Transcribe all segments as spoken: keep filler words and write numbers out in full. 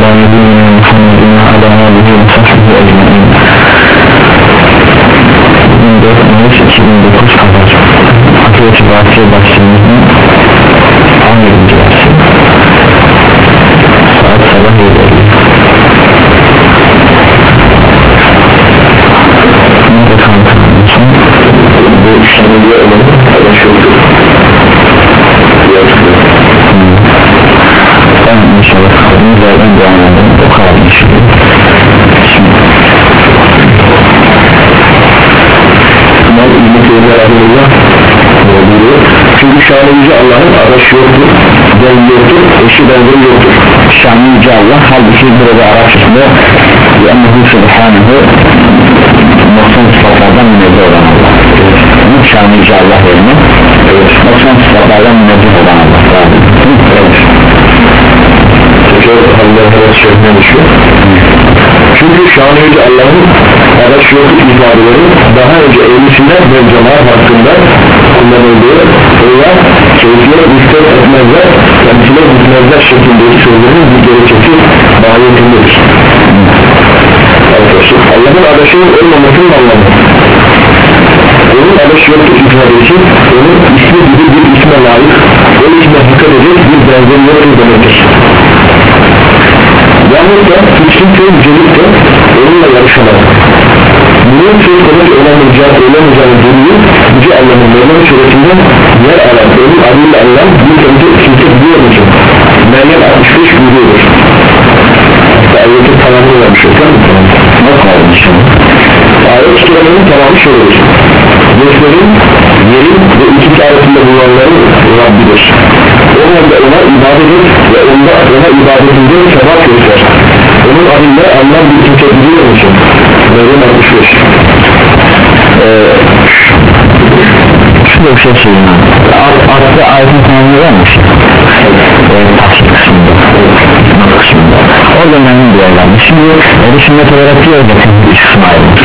نبينا محمد وعلى آله وصحبه أجمعين. dört Mayıs iki bin dokuz Pazar Hakiyeti Bahçe başlığımızın on yedinci dersi saat sabah yedi elli. Nerede kanıtlanın için bu işlemde olan arkadaşlıktır. Ben inşallah kaldığımız yerden devam edelim. O kadar inşallah. Şimdi İbn-i Teymiye Rahimullah buyuruyor. Çünkü şanı yüce Allah'ın araşı yoktur, delili yoktur, eşi benzeri yoktur. Şanı yüce Allah, halbuki burada Arapçasında Allah'ın Subhanehu noksan sıfatlardan münezzeh olan Allah. Şanı yüce Allah yerine noksan sıfatlardan münezzeh olan Allah. Çünkü şanı yüce Allah'ın araç yoktur ifadeleri daha önce ehlisinden ve cemaat hakkında kullanıldığı veya keyfiyet müstehap etmezler, kendisine gitmezler şeklindeki sözlerin bir gerekçesi bahiyetindedir. Arkadaşlar Allah'ın adaşının olmamasının anlamı, onun adaşı yoktur ifadesi onun ismi gibi bir isme layık, o isme dikkat edecek bir benzeri yoktur demektir. Yalnız da hiçbir şey yücelik de onunla yarışamaz. Bunun söz konusu olamayacağını olamayacağını duruyor. Yüce Allah'ın Meryem suresinde yer alan onun adıyla Allah bir önce kimse biliyor musun? Meryem altmış beş buyuruyor. Ayetin tamamını vermiş o kadar mı? Nasıl almış? Ayet kelimenin tamamı şöyledir. Göklerin, yerin ve ikisi arasında bulunanların Rabbidir. O halde ona ibadet et ve onda ona ibadetinde sevap göster. Onun adıyla Allah bir kimse biliyor musun? Meryem altmış beş. Şurada bir şey söyleyeyim. Altta ayetin tamamını vermiş. Tafsir kısmında. kısmında. Orada memnun diyorlardı. Şimdi öyle sünnet olarak diyor da üç kısma ayrılmış.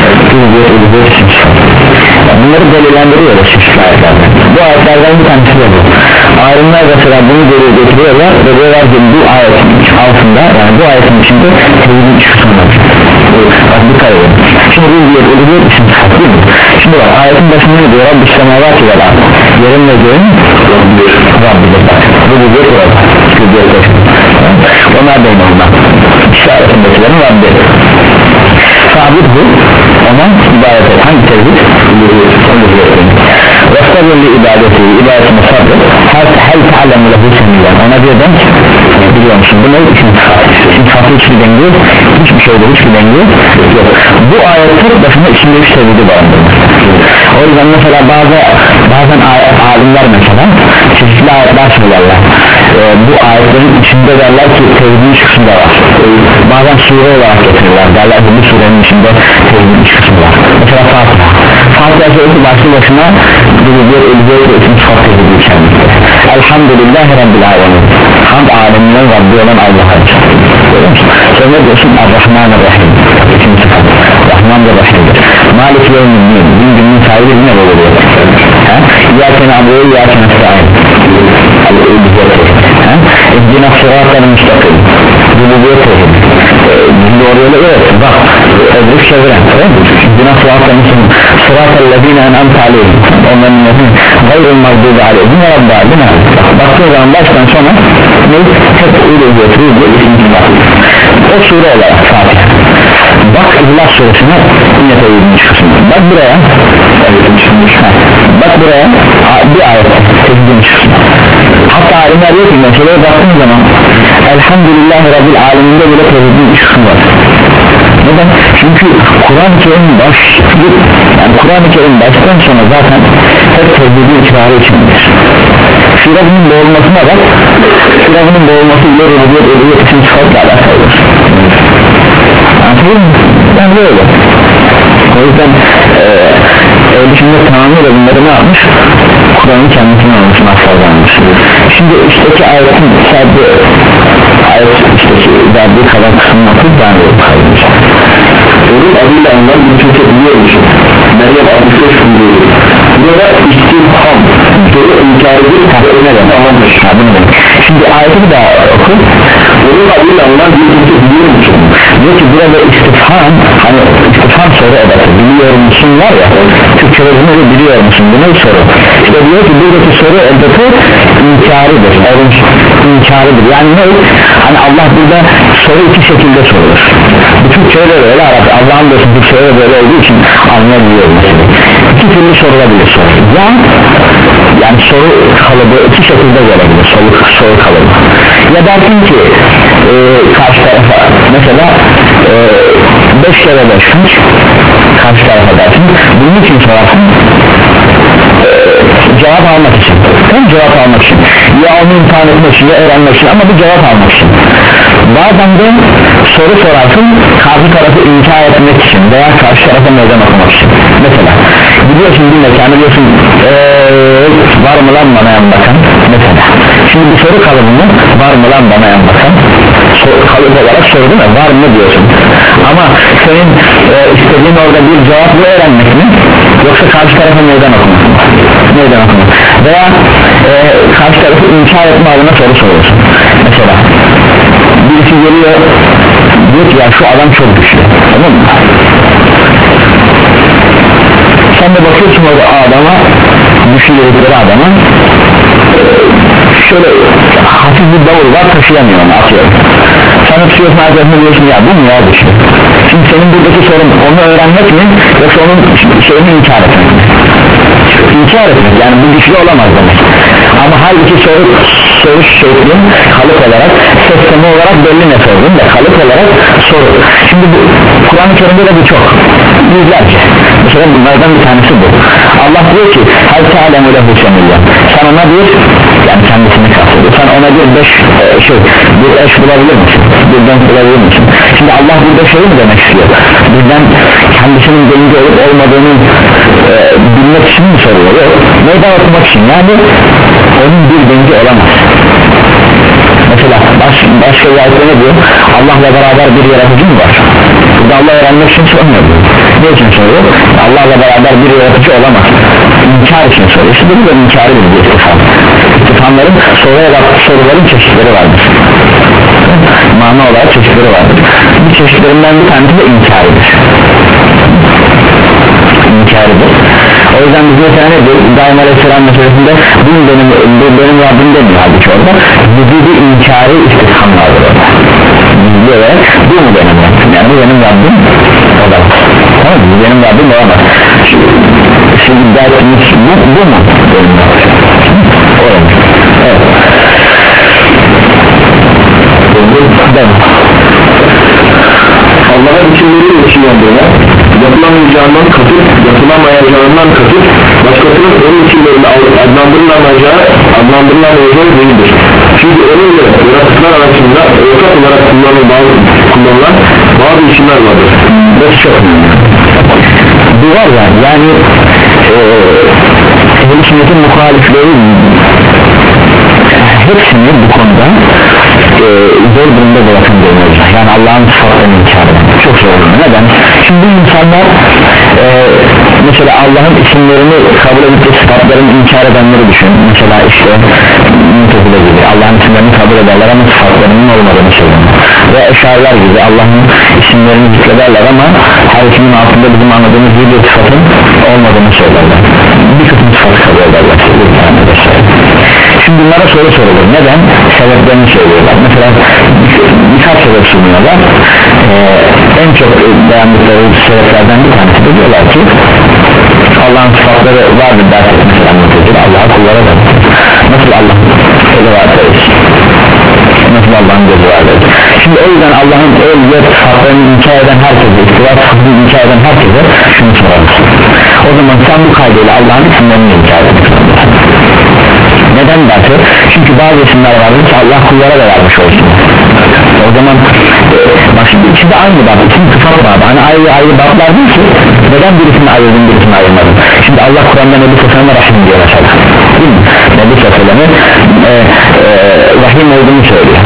Bunları delillendiriyor da çeşitli ayetlerden. Bu ayetlerden bir tanesi de bu. Alimler mesela bunu geri getiriyorlar ve diyorlar ki bu ayetin altında, yani bu ayetin içinde tevhidin üç kısmı var. Bak dikkat edin. Şimdi bu bir ölüyor için değil mi? Şimdi bak ayetin başında ne diyor? Rabbi semavat ile var. Yerin ve göğün Rabbidir. Bak bu bir bir orada. Onlar da ondan. İşaretindekilerin Rabbi. Sabit bu. Ona ibadet et. Hangi tevhid? Vestabirli ibadeti, ibadetine sabır. Hel ta'lemu lehu semiyyen. Ona diyor ben biliyor musun? Bu ne? Üçüncü sıfatı. Üçüncü sıfatı hiçbir denge yok. Hiçbir şeyde hiçbir denge yok. Bu ayet tek başına içinde üç tevhidi barındırır. O yüzden mesela bazı bazen alimler mesela çeşitli ayetler söylerler. Ee, bu ayetlerin içinde derler ki tevhidin üç kısmı da var. Bazen sure olarak getirirler. Derler ki bu surenin içinde tevhidin üç kısmı var. Mesela Fatiha. Fatiha suresi başlı başına bir bir ölüyor ve üçüncü sıfat tevhidi içermekte. Elhamdülillahi Rabbil Alemin. Hamd aleminin Rabbi olan Allah'a için. Görüyor musun? Sonra diyorsun Ar-Rahman-Ar-Rahim. Üçüncü sıfat. Rahman ve Rahim'dir. Malik yevmin din günün sahibi yine böyle diyor. İyyâken abu'u iyyâken esta'in. İhdina sıratlarını müstakil. Rububiyet tevhid. Doğru yolu evet. Bak. Tezrik çeviren. İhdina sıratlarını müstakil. Sıratallezine en'amte aleyhim. Onların yönü. Gayrul mağdubi aleyhim. Ya Rabbi aleyhim. Baktığı zaman baştan sona ne? Hep uluhiyet. Rububiyet. O sure olarak Fatiha. Bak İhlas suresine yine tevhidin çıkısın. Bak buraya. Bak buraya bir ayet tevhidin çıkısın. Hatta alimler diyor ki meseleye baktığın zaman Elhamdülillahi Rabbil Aleminde bile tevhidin üç kısmı var. Neden? Çünkü Kur'an-ı Kerim baş yani Kur'an-ı Kerim baştan sona zaten hep tevhidin iktidarı içindir. Firavun'un boğulmasına bak, Firavun'un boğulması ile rububiyet ölüyet için sıfatla alakalıdır. Anladın mı? Yani böyle. O yüzden eee şimdi tamamıyla bunları ne yapmış? Kur'an'ın kendisini almış, mahfazlanmış. Şimdi üstteki ayetin sadece ayet üstteki verdiği kadar kısmını atıp ben de kalmış. Onun adıyla anlar bir kimse biliyor musun? Meryem altmış beş buyuruyor. Burada istimham soru inkar edip tahsine de tamamdır. Şimdi ayeti bir daha oku. Onun adıyla anlar bir kimse biliyor musun? Diyor ki burada istifham, hani istifham soru edası, biliyor musun var ya, Türkçe'de bunu biliyor musun, bu ne soru? İşte diyor ki buradaki soru edası inkaridir, inkaridir. Yani ne? Hani Allah burada soru iki şekilde sorulur. Bu Türkçe'de böyle, Arap, Allah'ın da Türkçe'de böyle olduğu için anlayabiliyor mesela. İki türlü sorulabilir soru. Ya yani soru kalıbı iki şekilde gelebilir, soru, soru kalıbı. Ya dersin ki e, karşı tarafa mesela e, beş kere beş kaç, karşı tarafa dersin, bunun için sorarsın, e, cevap almak için, hem cevap almak için, ya onu imtihan etmek için, ya öğrenmek için, ama bir cevap almak için. Bazen de soru sorarsın karşı tarafı inkar etmek için veya karşı tarafa meydan okumak için. Mesela gidiyorsun bir mekana, diyorsun ee, var mı lan bana yan bakan, mesela. Şimdi bir soru kalıbını, var mı lan bana yan bakan, kalıp olarak soru değil mi, var mı diyorsun, ama senin e, istediğin orada bir cevaplı öğrenmek mi, yoksa karşı tarafa meydan okumak mı? Meydan okumak veya e, karşı tarafı inkar etme adına soru soruyorsun. Mesela birisi geliyor, diyor ki ya şu adam çok güçlü, tamam mı? Sen de bakıyorsun orada adama, güçlü dedikleri adama, şöyle hafif bir davul var, taşıyamıyor onu, atıyor. Sen tutuyorsun arkadaşına, diyorsun ya bu mu ya güçlü? Şimdi senin buradaki sorun onu öğrenmek mi, yoksa onun şeyini inkar etmek mi? İnkar etmek, yani bu güçlü olamaz demek. Ama halbuki soru soru şekli kalıp olarak, sistemi olarak belli ne sordun da kalıp olarak soru. Şimdi bu Kur'an-ı Kerim'de de bu çok, yüzlerce. Mesela bunlardan bir tanesi bu. Allah diyor ki hal ta'lemu lehu semiyya, sen ona bir, yani kendisini kastediyor, sen ona bir beş e, şey bir eş bulabilir misin, bir denk bulabilir misin? Şimdi Allah burada şey mi demek istiyor, bizden kendisinin denge olup olmadığını e, bilmek için mi soruyor? Yok, meydan okumak için, yani onun bir denge olamaz. Mesela baş, başka bir ayette ne diyor? Allah'la beraber bir yaratıcı mı var? Burada Allah öğrenmek için sormuyor. Ne için soruyor? Allah'la beraber bir yaratıcı olamaz, İnkar için soruyor. İşte bu da inkarı bir istifham. İstifhamların soruya soruların çeşitleri vardır, mana olarak çeşitleri vardır. Bu çeşitlerinden bir tanesi de inkarıdır. İnkarıdır. O yüzden biz mesela ne diyor? İbrahim Aleyhisselam meselesinde bu benim, bu benim Rabbim demiyor halbuki orada. Vücudu inkarı istifham vardır orada. Diyor ve bu mu benim Rabbim? Yani bu benim Rabbim olamaz. Tamam mı? Bu benim Rabbim olamaz. Şimdi dersiniz bu, bu mu benim Rabbim? Olamaz. Evet. Ben Allah'a biçimleri geçiyorlar, yapılamayacağından katıp yapılamayacağından katıp başkasının onun biçimlerini adlandırılamayacağı adlandırılamayacağı değildir. Çünkü onun ile yaratıklar arasında ortak olarak kullanılan bazı, kullanılan bazı biçimler vardır. Bu çok bu var ya, yani ehl-i sünnetin muhalifleri hepsini bu konuda e, zor durumda bırakın diyoruz. Yani Allah'ın sıfatlarını inkar eden çok zor. Neden? Şimdi bu insanlar e, mesela Allah'ın isimlerini kabul edip de sıfatlarını inkar edenleri düşün. Mesela işte Mu'tezile gibi Allah'ın isimlerini kabul ederler ama sıfatlarının olmadığını söylerler. Ve Eşariler gibi Allah'ın isimlerini zikrederler ama her ismin altında bizim anladığımız bir sıfatın olmadığını söylerler. Bir kısım sıfatı kabul ederler. Şimdi bunlara soru sorulur. Neden? Sebeplerini söylüyorlar. Mesela birkaç sebep sunuyorlar. Ee, en çok beğendikleri sebeplerden bir tanesi de diyorlar ki Allah'ın sıfatları vardır derse mesela Mu'tezile Allah'a kullara da nasıl Allah eli vardır, nasıl Allah'ın gözü vardır. Şimdi o yüzden Allah'ın el ve sıfatlarını inkar eden herkese, istiva sıfatını inkar eden herkese şunu sorarız. O zaman sen bu kaydıyla Allah'ın isimlerini inkar ediyorsun. Neden derse? Çünkü bazı isimler vardır ki Allah kullara da vermiş olsun. O zaman bak şimdi içinde aynı bab, isim sıfat babı, hani ayrı ayrı bablar değil ki, neden birisini ayırdın birisini ayırmadın? Şimdi Allah Kur'an'da Nebi Sesselam'a Rahim diyor mesela, değil mi? Nebi Sesselam'a e, e, Rahim olduğunu söylüyor,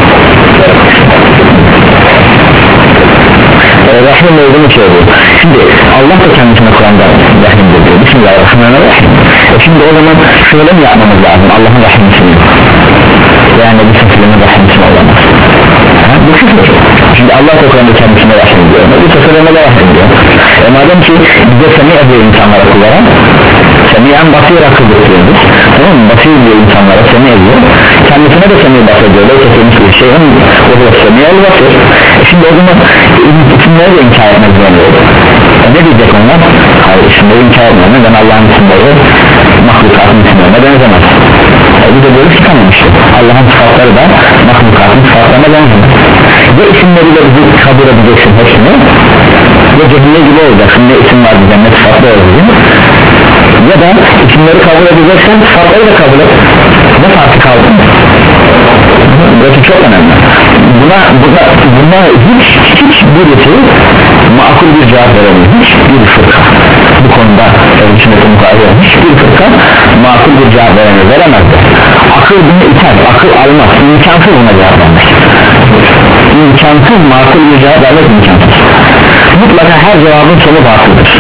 e, Rahim olduğunu söylüyor. Şimdi Allah da kendisine Kur'an'da Rahim diyor, Bismillahirrahmanirrahim. E şimdi o zaman şöyle mi yapmamız lazım? Allah'ın Rahim'sini yani Nebi Sesselam'ın Rahim'sini olamaz. Ha, bu küfür, Şimdi Allah da Kur'an'da kendisine rahim diyor, bu tasarımda da rahim diyor. E madem ki bize semi ediyor insanlara, kullara semiyen basir akıldır diyoruz, tamam mı? Basir diyor insanlara, semi ediyor, kendisine de semi basir diyor, öyle kesilmiş bir şey, o da semi el basir. E şimdi o zaman isimleri de inkar etmek zorunda. E ne diyecek onlar? Hayır, isimleri inkar etmiyor, neden Allah'ın isimleri mahlukatın isimlerine benzemez? E bir de böyle çıkamamıştır. Allah'ın sıfatları da mahlukatın sıfatlarına benzemez. Ve isimleriyle bizi kabul edeceksin hepsini, ve cehille gibi olacaksın, ne isim var bize, ne sıfatlı olacak, ya da isimleri kabul edeceksen sıfatları da kabul et, ne farkı kaldı? Burası çok önemli. Buna, buna, buna hiç, hiç birisi makul bir cevap veremiyor, hiç bir fırka bu konuda, hiçbir fırka makul bir cevap veremiyor, veremezdir. Akıl bunu iter, akıl almaz, imkansız buna cevap vermek, imkansız, makul bir cevap vermek imkansız. Mutlaka her cevabın sonu batıldır.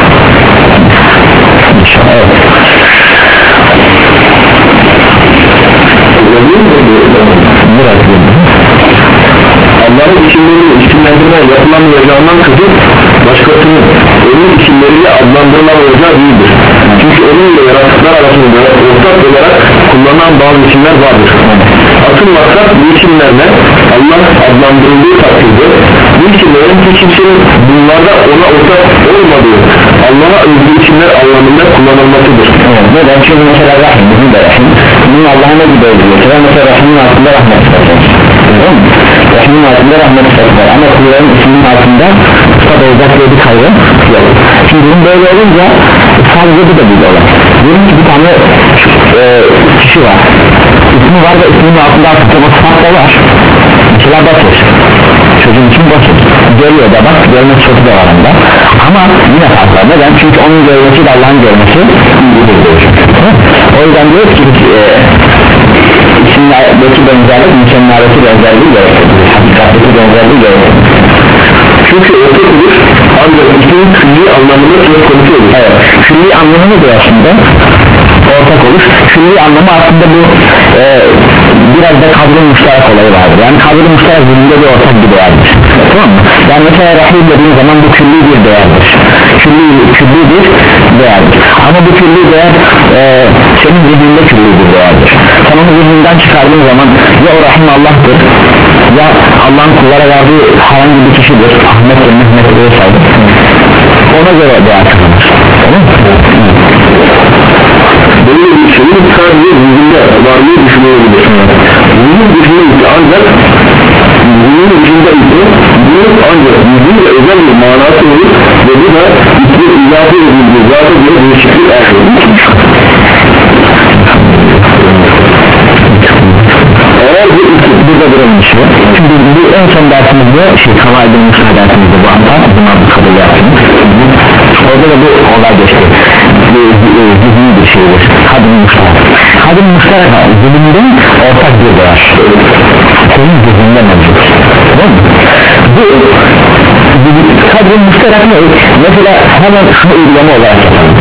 Evet. Biraz Allah'ın isimlerini isimlendirme yapılamayacağından kızıp başkasının onun isimleriyle adlandırılamayacağı değildir. Çünkü onunla yaratıklar arasında ortak olarak kullanılan bazı isimler vardır. Asıl maksat bu isimlerle Allah adlandırıldığı takdirde bu isimlerin hiç kimsenin bunlarda ona ortak olmadığı Allah'a özgü isimler anlamında kullanılmasıdır. Evet, neden? Çünkü mesela Rahim, bizim de Rahim, bunun Allah'a ne gibi öldürüyor? Mesela Rahim'in altında rahmet isterler, Rahim'in altında rahmet isterler, ama kulların isminin altında sıfat olacak diye bir kaygı yok. Şimdi bunun böyle olunca sadece bu da bir olay. Diyelim ki bir tane e, kişi var, ismi var ve isminin altında sıfat da var, mesela basır, çocuğun için basır, görüyor da bak, görme sıfatı da var onda, ama yine farklı. Neden? Çünkü onun görmesi de Allah'ın görmesi o yüzden diyor ki e, isimlerdeki benzerlik mükemmeldeki benzerliği gerektirir, hakikatteki benzerliği gerektirir. Çünkü ortak olur ancak ismin külli anlamında söz konusu olur. Evet, külli anlamı nedir aslında? Ortak olur. Külli anlamı aslında bu e, biraz da kadri müşterek olayı vardır. Yani kadri müşterek birinde bir ortak bir değerdir, tamam mı? Yani mesela Rahim dediğin zaman bu külli bir değerdir, külli, külli bir değerdir, ama bu külli değer e, senin zihninde külli bir değerdir. Sen onu zihninden çıkardığın zaman ya o Rahim Allah'tır, ya Allah'ın kullara verdiği herhangi bir kişidir, Ahmet'tir, Mehmet'tir vesaire, ona göre değer kazanır. Böyle bir şeyin sadece zihninde varlığı düşünülebilir. Bunun dışında ise ancak bunun dışında ise bunun ancak yüzün ve özel bir manası olur ve bu da ismi izafe edildiği zaten bir değişiklik artırır. Eğer bu isim burada durulmuş ya. Şimdi bu en son dersimizde şey kavaydın Musa dersimizde bu anda buna bu kabul yaptınız. Orada da bu olay geçti. Zihni bir şeydir. Hadim Musa. Hadim Musa zihninde ortak bir değer. Senin zihninde mevcut. Tamam mı? Bu kadrin müşterek ne? Mesela hemen şunu uygulama olarak yapalım.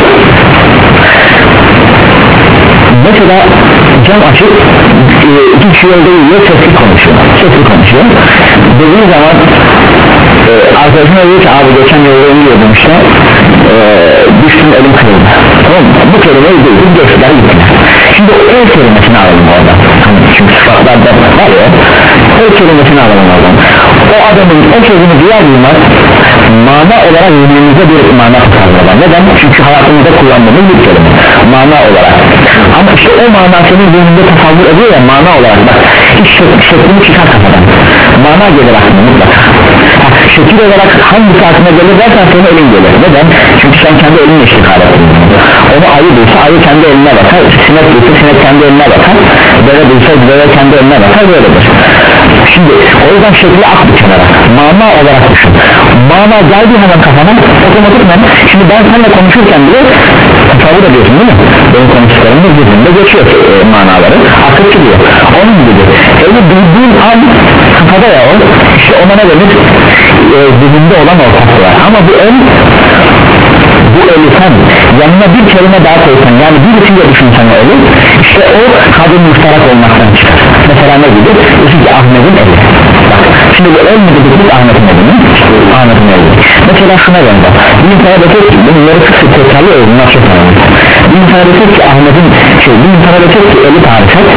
Mesela cam açık iki kişi yolda yürüyor, sesli konuşuyor, sesli konuşuyor dediğin zaman e, arkadaşına diyor ki abi geçen yolda yürüyordum işte e, düştüm, elim kırıldı, tamam mı? Bu kelimeyi duydum, geçtiler gittiler. Şimdi o el kelimesini alalım orada, çünkü sıfatlar da var ya, el kelimesini alalım oradan. O adamın o sözünü duyar duymaz mana olarak zihnimizde bir mana tutarlar. Neden? Çünkü hayatımızda kullandığımız bir kelime mana olarak, ama işte o mana senin zihninde tasavvur ediyor ya mana olarak. Bak hiç şeklini çıkar kafadan, mana gelir aklına mutlaka. Ha, şekil olarak hangisi aklına gelir dersen senin elin gelir. Neden? Çünkü sen kendi elinle iştikal ettin. Onu ayı duysa ayı kendi eline bakar, sinek duysa sinek kendi eline bakar, deve duysa deve kendi eline bakar, böyledir. Şimdi o yüzden şekli at bir kenara, mana olarak düşün. Mana geldi hemen kafana otomatikman. Şimdi ben seninle konuşurken bile tasavvur ediyorsun değil mi? Benim konuştuklarımda zihnimde geçiyor e, manaları, akıl çıkıyor. Onun gibi eli duyduğun an kafada ya o, işte ona ne denir? E, zihninde olan ortaklığa. Ama bu el bu eli sen yanına bir kelime daha koysan, yani birisiyle düşünsen o eli, işte o kadın müşterak olmaktan çıkar. Mesela ne gibi? Diyorsun ki Ahmet'in eli. Şimdi bu el mi dedik biz Ahmet'in eli mi? Ahmet'in eli. Mesela şuna benzer. Bir insana desek ki bunları sık sık tekrarlıyoruz, bunlar çok önemli. Bir insana desek ki Ahmet'in şey, bir insana desek ki eli tarif et,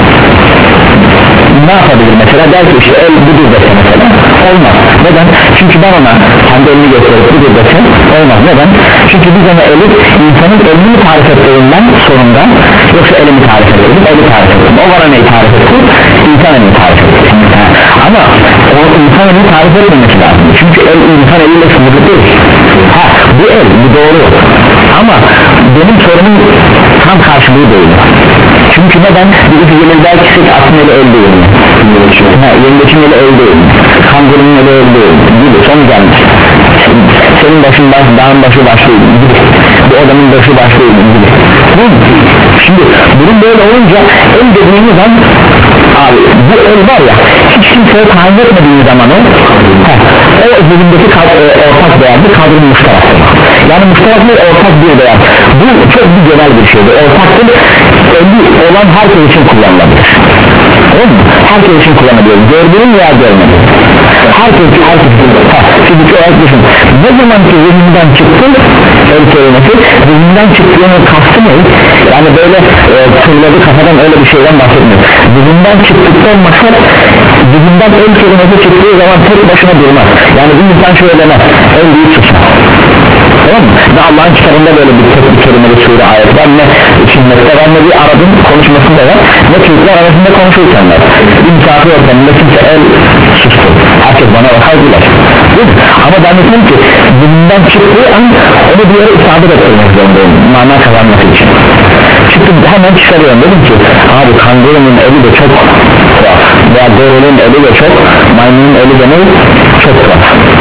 ne yapabilir mesela? Der ki işte el budur dese mesela, olmaz. Neden? Çünkü ben ona kendi elini gösterip budur dese olmaz. Neden? Çünkü biz ona eli, insanın elini tarif ettiğinden sorunda, yoksa elimi tarif edelim, eli tarif edelim. O bana neyi tarif etti? İnsan elini tarif etti. Ama o insan elini tarif etmemesi lazım. Çünkü el insan eliyle sınırlı değil. Ha, bu el, bu doğru. Ama benim sorumun tam karşılığı değil. Çünkü neden? Birisi gelir belki siz aslında eli el değil. Ha, yengeçin eli el değil. Kangurunun eli el değil. Gibi son gelmiş. Senin başın baş, dağın başı başlıyor gibi. Bu adamın başı başlıyor gibi. Şimdi bunun böyle olunca el dediğimiz an abi bu el var ya, hiç kimseye tayin etmediğimiz zaman o heh, o zihnindeki ortak değerli kadrın müşteraktır. Yani müşteraklı ortak bir değer. Bu çok bir genel bir şeydir. Ortaktır, eli olan herkes için kullanılabilir. Değil mi? Herkes için kullanılabilir. Gördüğün veya görmediğin. Herkes, herkes için. Şimdi olarak düşün. Ne zaman ki zihninden çıktı el kelimesi, zihninden çıktığının kastı ne? Yani böyle e, fırladı kafadan, öyle bir şeyden bahsetmiyor. Zihninden çıktıktan maksat, zihninden el kelimesi çıktığı zaman tek başına durmaz. Yani bir insan şöyle demez, el büyük susar. Tamam mı? Ne Allah'ın kitabında böyle bir tek bir kelimeli sure ayet var, ne sünnette var, ne bir Arap'ın konuşmasında var, ne Türkler arasında konuşurken var. İmkâfı ortamında kimse el sustu, herkes bana bakar güler. Ama ben dedim ki zihninden çıktığı an onu bir yere isabet etmek zorundayım, mana kazanması için. Çıktım, hemen çıkarıyorum, dedim ki abi kangurunun eli de çok tuhaf, veya gorulun eli de çok, maymunun eli de ne? Çok tuhaf.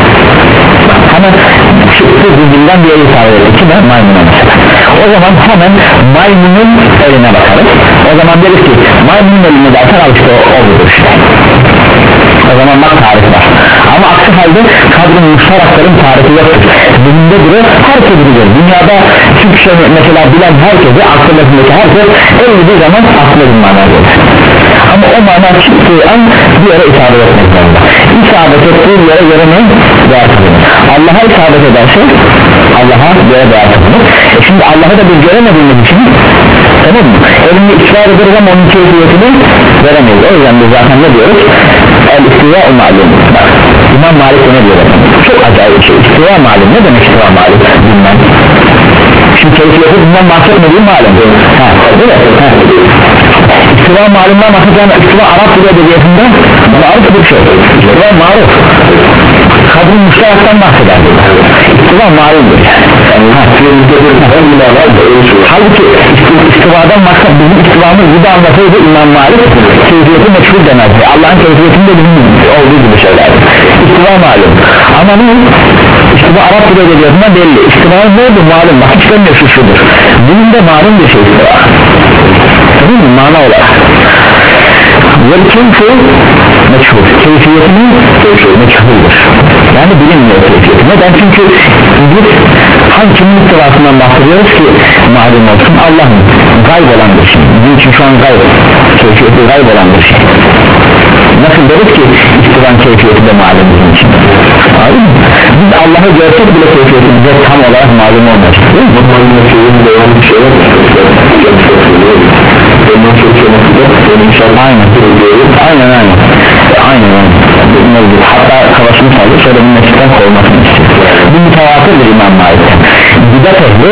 Hemen çıktı, zihninden bir yere isabet etti ki ben maymuna mesela. O zaman hemen maymunun eline bakarız. O zaman deriz ki maymunun eline dersen al işte o, o budur işte. O zaman bak tarif var. Ama aksi halde kadrın müşterakların tarifi yoktur. Zihninde duruyor, herkes bilir. Dünyada Türkçe mesela bilen herkese, aklındaki herkes el dediği zaman aklına bir mana gelir. Ama o mana çıktığı an bir yere isabet etmek zorunda. İsabet ettiği yere göre ne? Değer kazanır. Allah'a isabet ederse Allah'a göre değer kazanır. E şimdi Allah'ı da biz göremediğimiz için, tamam mı? Elini ısrar ederiz ama onun keyfiyetini veremeyiz. O yüzden biz zaten ne diyoruz? El-istiva malum. Bak İmam Malik ne diyor? Çok acayip bir şey. İstiva malum. Ne demek istiva malum? Bilmem. Şimdi keyfiyeti bundan bahsetmediğim malum. Ha, değil mi? Ha. İstiva malumdan bahsedilen istiva Arap dili edebiyatında maruf bir şey. İstiva maruf. Kadın müşteraktan bahseder. İstiva malumdur. Halbuki istivadan maksat bizim istivamız gibi anlatıyordu İmam Malik, keyfiyeti meşhur demezdi. Allah'ın keyfiyetinde bizim olduğu gibi şeylerdi. İstiva malum. Ama ne? İstiva Arap dili edebiyatında belli. İstivanın ne oldu malum? Bak hiç demiyor şu şudur. Bunun da malum bir şey istiva. Değil mi? Mana olarak. Vel keyfi meçhul. Keyfiyetini meçhuldur. Yani bilinmiyor keyfiyeti. Neden? Çünkü biz hangi kimin istivasından bahsediyoruz ki malum olsun? Allah'ın gayb olan bir şey. Bizim için şu an gayb, keyfiyeti gayb olan bir şey. Nasıl deriz ki istivan keyfiyeti de malum bizim için? Biz Allah'ı görsek bile keyfiyeti bize tam olarak malum olmaz. Değil mi? Bu malum şeyin devam bir şey var. Aynen. Aynen aynen. Aynen aynen. Hatta kafasını saldı, şöyle bir meşitten kovmasını istiyor. Bu mütevatırdır İmam Malik'ten. Bidat ehli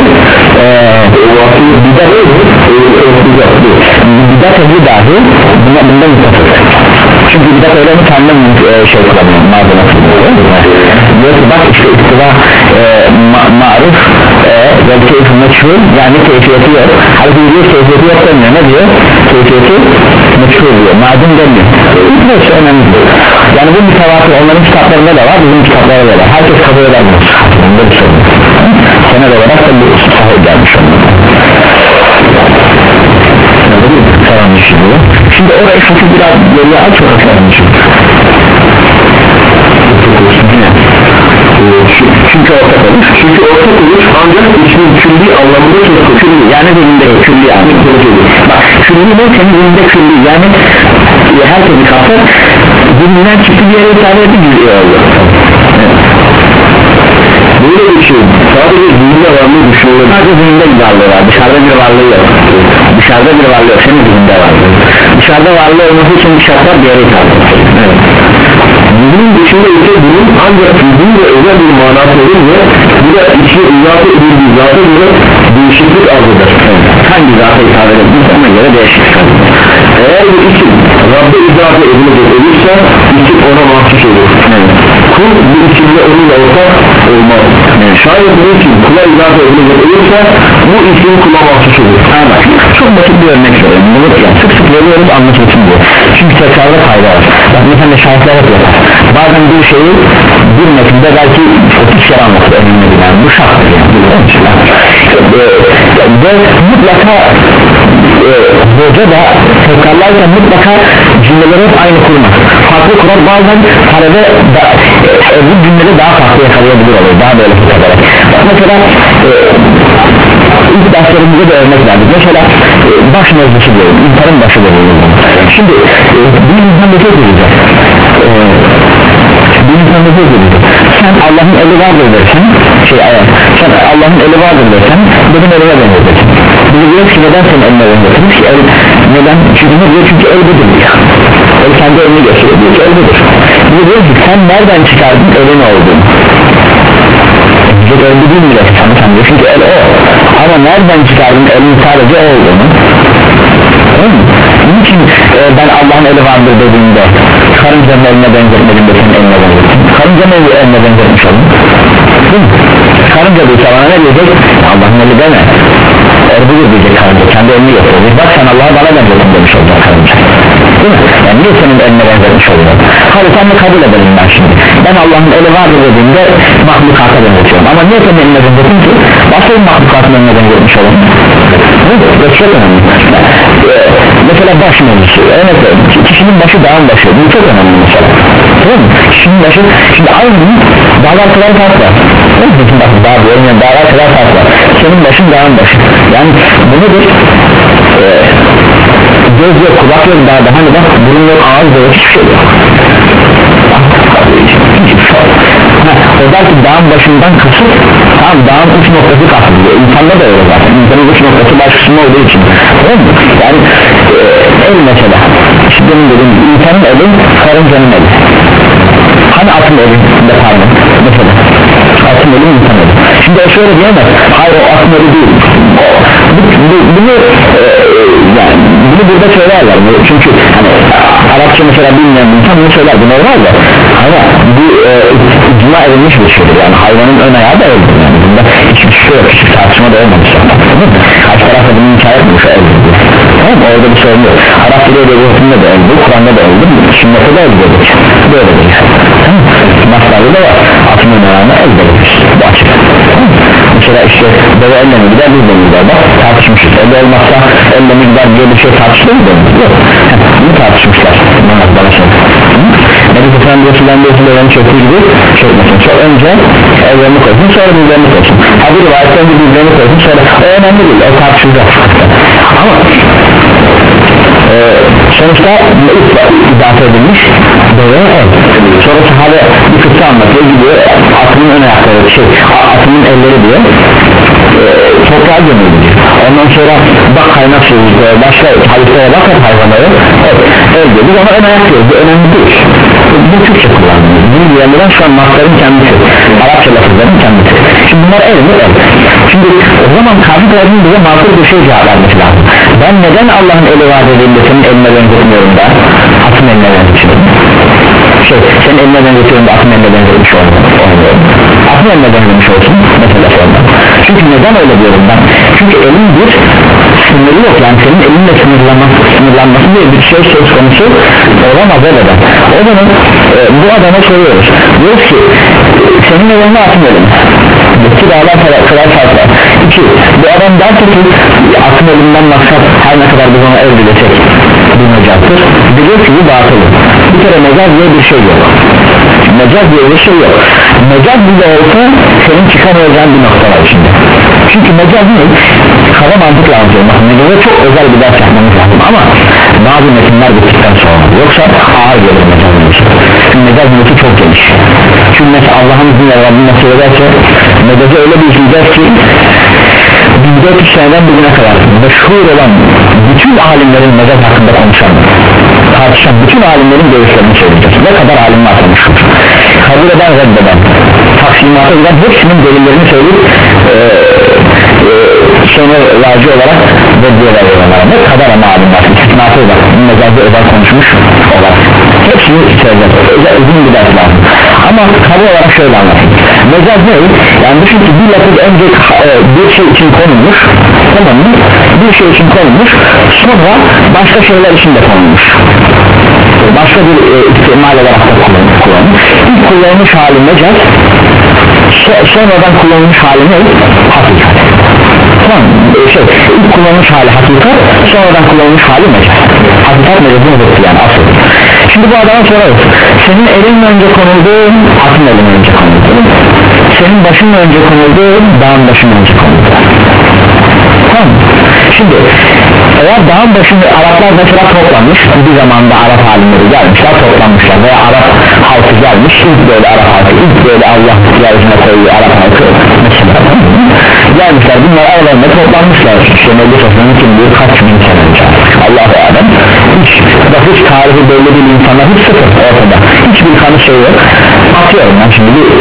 bidat ehli bidat ehli dahi bundan mütevatır. Çünkü bidat ehli kendim şey kullanıyor, malzeme kullanıyor. Diyor ki bak işte istiva ma maruf ve keyfi meçhul, yani keyfiyeti yok. Halbuki diyor keyfiyeti yok demiyor, ne diyor? Keyfiyeti meçhul diyor, madem demiyor. Bu şey önemli. Yani bu mütevatır onların kitaplarında da var, bizim kitaplarda da var. Herkes kabul eder bunu. Bunda bir sorun. Sened olarak da bu sahip gelmiş onlara. Tamam şimdi. Şimdi orayı fakir biraz geriye aç o kaçarmış. Çünkü ortak olur. Çünkü ortak olur ancak ismin külli anlamında söz konusu. Külli yani dilinde külli yani. Bak külli ne senin dilinde külli yani herkesi kapsar, dilinden çıktı bir yere ifade etti cüz'i oldu. Böyle bir şey sadece zihinde varlığı düşünüyor. Sadece zihinde bir varlığı var, dışarıda bir varlığı yok. Dışarıda bir varlığı yok, senin zihinde varlığı. Dışarıda varlığı olması için bir şartlar bir yere ifade etti. Evet. Bunun dışında ise bunun ancak fiziği ve özel bir manası olunca bu da içi izafe edildiği zata göre değişiklik arz eder. Evet. Hangi zata ifade edildiği ona göre değişiklik arz eder. Eğer bu isim Rabbe izafe edilecek olursa isim ona mahsus olur. Evet. Kul bu isimle onunla ortak olmaz. Evet. Şayet bu isim kula izafe edilecek olursa bu isim kula mahsus olur. Ama çok basit bir örnek söyleyeyim. Bunu yani sık sık veriyoruz anlatılsın diye. Çünkü tekrarda fayda var. Bak mesela şahitler hep yapar. Bazen bir şeyi bir metinde belki otuz kere anlatır önüne bilen. Bu şarttır yani. Ve mutlaka e, hoca da tekrarlarken mutlaka cümleleri hep aynı kurmaz. Farklı kurar, bazen talebe da, e, bu cümlede daha farklı yakalayabilir olur. Daha böyle fıkhalara. Bak mesela e, ilk derslerimizde de örnek verdik. Mesela e, baş mevzusu diyorum. İnsanın başı da diyorum. Şimdi e, bir insan da çok edecek. E, bir insan da çok edecek. Sen Allah'ın eli vardır dersen şey ayar. Sen Allah'ın eli vardır dersen benim elime benzetirsin. Biz diyoruz ki neden senin eline benzetirsin ki el neden? Çünkü ne diyor? Çünkü el budur ya. El kendi elini gösteriyor. Diyor ki el budur. Biz diyoruz ki sen nereden çıkardın elin olduğunu? Çok öldü değil mi sana sen diyor çünkü el o. Ama nereden çıkardın elin sadece o olduğunu? Bunun için e, ben Allah'ın eli vardır dediğimde karıncanın eline benzetmedim de senin eline benzettim. Karıncanın eline benzetmiş oldum. Karınca duysa bana ne diyecek? Allah'ın eli deme. Erbudur diyecek karınca, kendi elini gösterecek. Bak sen Allah'a bana benzettin demiş olacak karınca. Değil mi? Yani niye senin eline benzetmiş oluyor? Hadi sen de kabul edelim ben şimdi. Ben Allah'ın eli vardır dediğimde mahlukata benzetiyorum. Ama niye senin eline benzettin ki? Başka bir mahlukatın eline benzetmiş olalım. Bu çok önemli. Ee, mesela baş mevzusu. Evet, kişinin başı dağın başı. Bu çok önemli mesela. Değil mi? Kişinin başı, şimdi aynı dağlar kadar fark var. Bütün bakın dağ diyorum yani dağlar kadar fark var. Senin başın dağın başı. Yani bu nedir? Ee, göz yok, kulak yok dağda. Hani bak burun yok, ağız da yok, hiçbir şey yok. O da ki dağın başından kasıt tamam dağın uç noktası kastediyor. İnsanda da öyle zaten. İnsanın uç noktası baş kısmı olduğu için. Değil mi? Yani e, el mesela. İşte benim dediğim insanın eli, karıncanın eli. Hani atın eli de pardon. Mesela atın eli insan eli. Şimdi o şöyle diyemez. Hayır o atın eli değil. O, bu, bu, bunu e, yani bunu burada söylerler. Çünkü hani Arapça mesela bilmeyen bir insan bunu söyler. Bu normal de. Ama bu e, icma edilmiş bir şeydir. Yani hayvanın ön ayağı da eldir. Yani bunda hiçbir şey yok. Hiçbir tartışma da olmamış. Karşı tarafta bunu hikaye etmiş eldir. Tamam mı? Orada bir sorun yok. Arap dili edebiyatında da eldir. Kur'an'da da eldir. Sünnette de eldir. Böyledir yani. Tamam mı? Maslarda da var. Atın ön ayağına eldir. Bu açık. Mesela işte deve elle mi gider biz de mi gider bak tartışmışız elle olmazsa elle mi gider diye bir şey tartışılır mı? Yok bunu tartışmışlar bana bana şey Nebi Kısan diyorsun ben diyorsun devenin çöktüğü gibi çökmesin sonra önce ellerini koysun sonra dizlerini koysun ha bir rivayetten bir dizlerini koysun sonra o önemli değil o tartışılacak ama e, sonuçta izafe edilmiş deve el sonra sahabe bir kısa anlatıyor gidiyor atının ön ayakları şey atının elleri diyor e, toprağa gömüldü diyor ondan sonra bak kaynak suyu başka hadislere bak hep hayvanları evet, el diyor ama ön ayak diyor bu önemli değil bu Türkçe kullanılıyor bunu diyenlerden şu an masların kendisi Arapça lafızların kendisi şimdi bunlar el mi el şimdi o zaman karşı tarafın bize makul bir şey cevap vermesi lazım ben neden Allah'ın eli var dediğinde senin eline benzetmiyorum da atın eline benzetiyorum şey senin eline benzetiyorum da atın eline benzetmiş olmuyor atın eline benzetmiş olsun mesela sonra çünkü neden öyle diyorum ben çünkü elin bir sınırı yok yani senin elinle sınırlanması, sınırlanması diye bir şey söz konusu olamaz öyle de o zaman e, bu adama soruyoruz diyoruz ki senin elinle atın elin iki dağlar kadar fark var iki bu adam derse ki atın elinden maksat her ne kadar biz ona el dilesek bir mecattır diyor ki bu batıl bir kere mecaz diye bir şey yok Mecaz diye bir şey yok. Mecaz bile olsa senin çıkamayacağın bir nokta var içinde. Çünkü mecaz ne? Kaba mantıkla anlatıyor. Mecaza çok özel bir ders yapmamız lazım ama bazı metinler bittikten sonra yoksa ağır gelir mecaz metin. Çünkü mecaz metin çok geniş. Çünkü mesela Allah'ın izniyle Rabbim nasıl ederse mecazı öyle bir işleyeceğiz ki bin dört yüz seneden bugüne kadar meşhur olan bütün alimlerin mecaz hakkında konuşan, tartışan bütün alimlerin görüşlerini söyleyeceğiz. Ne kadar alim varsa meşhur, kabul eden, reddeden, taksimata giden hepsinin delillerini söyleyip e, e, sonra raci olarak reddiyorlar onlara. Ne kadar ama alim var, istisnatı var, mecazda özel konuşmuş olarak hepsini söyleyeceğiz. Özel uzun bir ders lazım ama kabul olarak şöyle anlatayım. Mecaz ne? Yani düşün ki bir lafız önce e, bir şey için konulmuş, tamam mı? Bir şey için konulmuş, sonra başka şeyler için de konulmuş, başka bir e, ihtimal olarak da kullanılmış. İlk kullanılmış hali mecaz, so sonradan kullanılmış hali ne? Hakikat. Tamam, şey, ilk kullanılmış hali hakikat, sonradan kullanılmış hali mecaz. Hakikat mecazın özetli yani asıl. Şimdi bu adama sorarız, senin elin önce konuldu, atın elin önce konuldu, senin başın önce konuldu, dağın başın önce konuldu. Tamam. Şimdi eğer dağın başında Araplar mesela toplanmış, bir zamanda Arap alimleri gelmişler, toplanmışlar veya Arap halkı gelmiş, ilk böyle Arap halkı, ilk böyle Allah yeryüzüne koyduğu Arap halkı mesela gelmişler, bunlar aralarında toplanmışlar. İşte Nebi Sofyan'ın kimliği kaç bin sene önce Allah-u Alem, hiç hiç tarihi belli değil, insanlar hiç sıfır ortada, hiçbir kanı şey yok. Atıyorum ben şimdi bir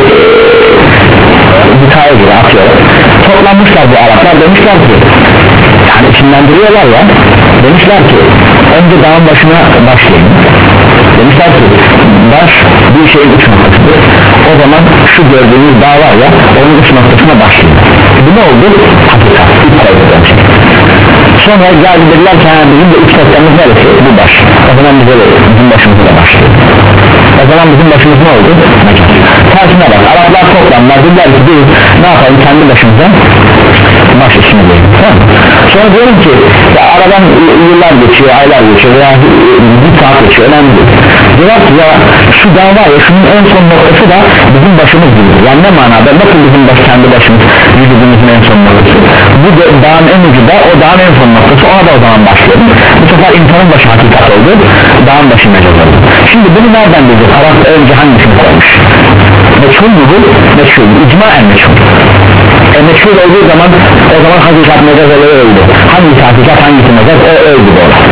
hikaye gibi atıyorum, toplanmışlar bu Araplar, demişler ki yani içinlendiriyorlar ya, demişler ki önce dağın başına başlayın, demişler ki baş bir şeyin uç noktasıdır, o zaman şu gördüğünüz dağ var ya, onun uç noktasına başlayın. Bu ne oldu? Hakikat, ilk koydukları şey. Sonra geldi dediler ki bizim de uç noktamız neresi? Bu baş. O zaman bize de bizim başımıza başlıyor. O zaman bizim başımız ne oldu? Tersine bak, Araplar toplanlar, dediler ki biz ne yapalım kendi başımıza baş işine diyelim, tamam. Sonra diyorum ki ya aradan yıllar geçiyor, aylar geçiyor veya bir saat geçiyor, önemli değil. Diyorlar ki ya şu dağ var ya, şunun en son noktası da bizim başımız gibi. Yani ne manada, nasıl bizim baş, kendi başımız vücudumuzun en son noktası, bu dağın en ucu da o dağın en son noktası, ona da o zaman başlayalım. Bu sefer insanın başı hakikat oldu, dağın başı mecaz oldu. Şimdi bunu nereden bileceğiz? Arap önce hangisini koymuş? Meçhul mu bu? Meçhul, icmaen meçhul. E meçhul olduğu zaman o zaman hakikat mecaz oluyor, öldü. Hangisi hakikat, hangisi mecaz, o öldü bu olay.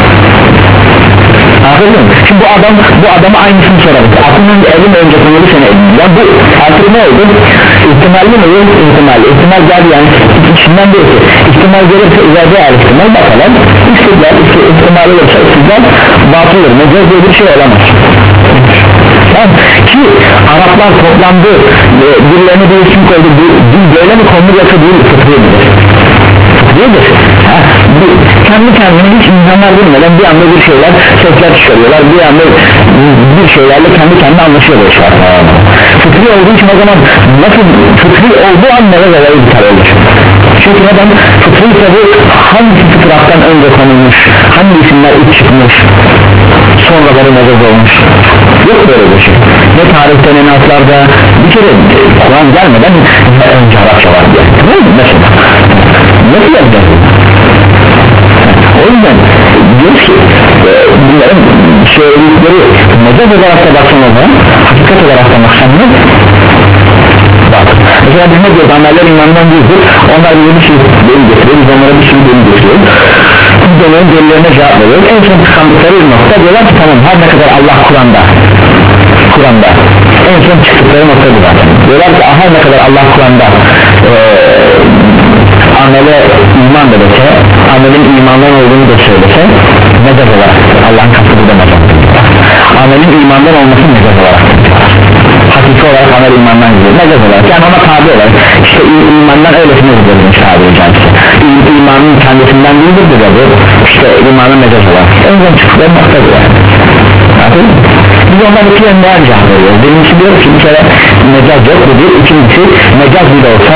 Anladın mı? Şimdi bu adam, bu adama aynısını sorarız. Aklının elin önce konulu seni elin. Yani bu artık ne oldu? İhtimalli mi? İhtimalli. İhtimal geldi yani içinden diyor ki ihtimal gelirse ileride eğer ihtimal bakalım. İstidlal, ihtimal olursa istidlal batılır. Mecaz diye bir şey olamaz. Yani ki Araplar toplandı, birilerine bir isim koydu, dil böyle mi konulu yoksa değil, fıtrıdır. Fıtrıdır. Kendi kendine hiç insanlar bilmeden bir anda bir şeyler sesler çıkarıyorlar, bir anda bir şeylerle kendi kendine anlaşıyor bu işler. Fıtri olduğu için o zaman nasıl fıtri olduğu an nere veya iptal olur? Çünkü neden? Fıtri tabi hangi fıtrattan önce konulmuş, hangi isimler ilk çıkmış, sonraları mecaz olmuş, yok böyle bir şey. Ne tarihte ne naslarda bir kere Kur'an gelmeden önce Arapça var diye, değil mi mesela? Nasıl yapacağız? O yüzden diyoruz ki bunların söyledikleri mecaz olarak da baksan o zaman, hakikat olarak da baksan ne? Bak, mesela biz ne diyoruz, ameller imandan değildir, onlar bir bir şey delil getiriyor, biz onlara bir şey delil getiriyor, biz onların delillerine cevap veriyoruz. En son tıkandıkları bir nokta diyorlar ki tamam, her ne kadar Allah Kur'an'da Kur'an'da en son çıktıkları nokta bu zaten, diyorlar ki her ne kadar Allah Kur'an'da ee, amele iman da dese, amelin imandan olduğunu da söylese mecaz olarak Allah'ın kastı da mecaz. Amelin imandan olması mecaz olarak, hakiki olarak amel imandan gidiyor, mecaz olarak yani ona tabi olarak işte imandan öylesine gidiyormuş tabi caizse. İmanın kendisinden değildir de bu işte imanın mecaz olarak en son çıktıkları nokta bu yani. Biz ondan iki yönden cevap veriyoruz. Birincisi diyor ki bir kere mecaz yok bu bir, ikincisi mecaz bile olsa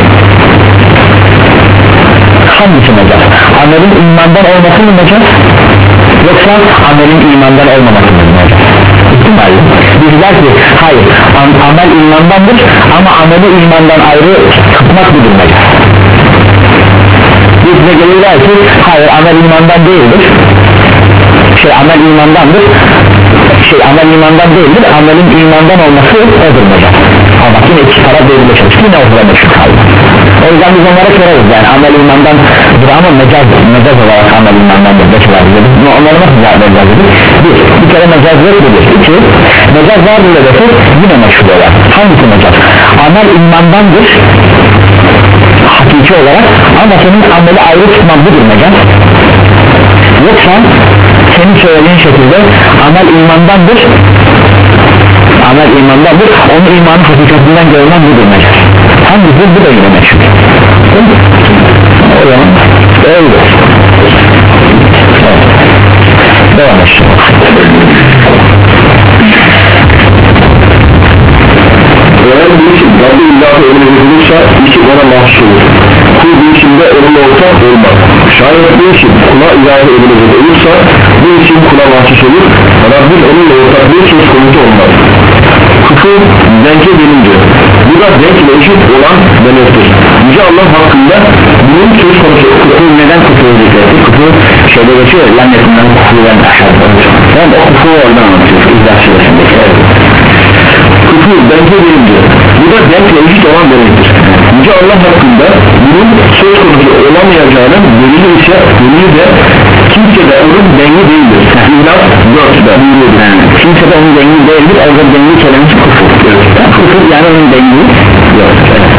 hangisi mecaz? Amelin imandan olması mı mecaz? Yoksa amelin imandan olmaması mı mecaz? ihtimalle bizler ki hayır am amel imandandır ama ameli imandan ayrı tutmak budur mecaz. Biz ne gelirler ki hayır amel imandan değildir, şey amel imandandır, şey amel imandan değildir, amelin imandan olması odur mecaz. Ama yine iki taraf birbirine çalıştı, yine ortada şu kaldı. O yüzden biz onlara sorarız yani amel imandandır ama mecaz, mecaz olarak amel imandandır mesela dedik. Onları nasıl cevap vereceğiz dedik? Bir, bir kere mecaz yok dedik. İki, mecaz vardır da desek yine meşhur olarak. Hangisi mecaz? Amel imandandır hakiki olarak ama senin ameli ayrı tutman budur mecaz. Yoksa senin söylediğin şekilde amel imandandır, amel imandandır, onun imanı hakikatinden görülen budur mecaz. Hangisi bu da yine meşhur. O zaman öyle. Evet. Devam et. Eğer bir işin Rabbi illahı önüne verilirse işi ona mahsus olur. Kul bir işinde onunla ortak olmaz. Şayet bir işin kula ilahı önüne verilirse bu işin kula mahsus olur. Rabbin onunla ortak bir söz konusu olmaz. Kufur denke gelince bu da denkle eşit olan demektir. Yüce Allah hakkında bunun söz konusu. Kufur neden kufur edildi? Kufur şeyde geçiyor lan yakından kufuren aşağıda. Ben o kufur oradan anlatıyoruz İzah Suresi'ndeki. Kufur denke gelince bu da denkle eşit olan demektir. Yüce Allah hakkında bunun söz konusu olamayacağının delili ise delili de kimse de onun dengi değildir. İhlas dörtte buyuruyordur. Kimse de onun dengi değildir. Orada dengi kelimesi kufur. Kufur yani onun dengi yok.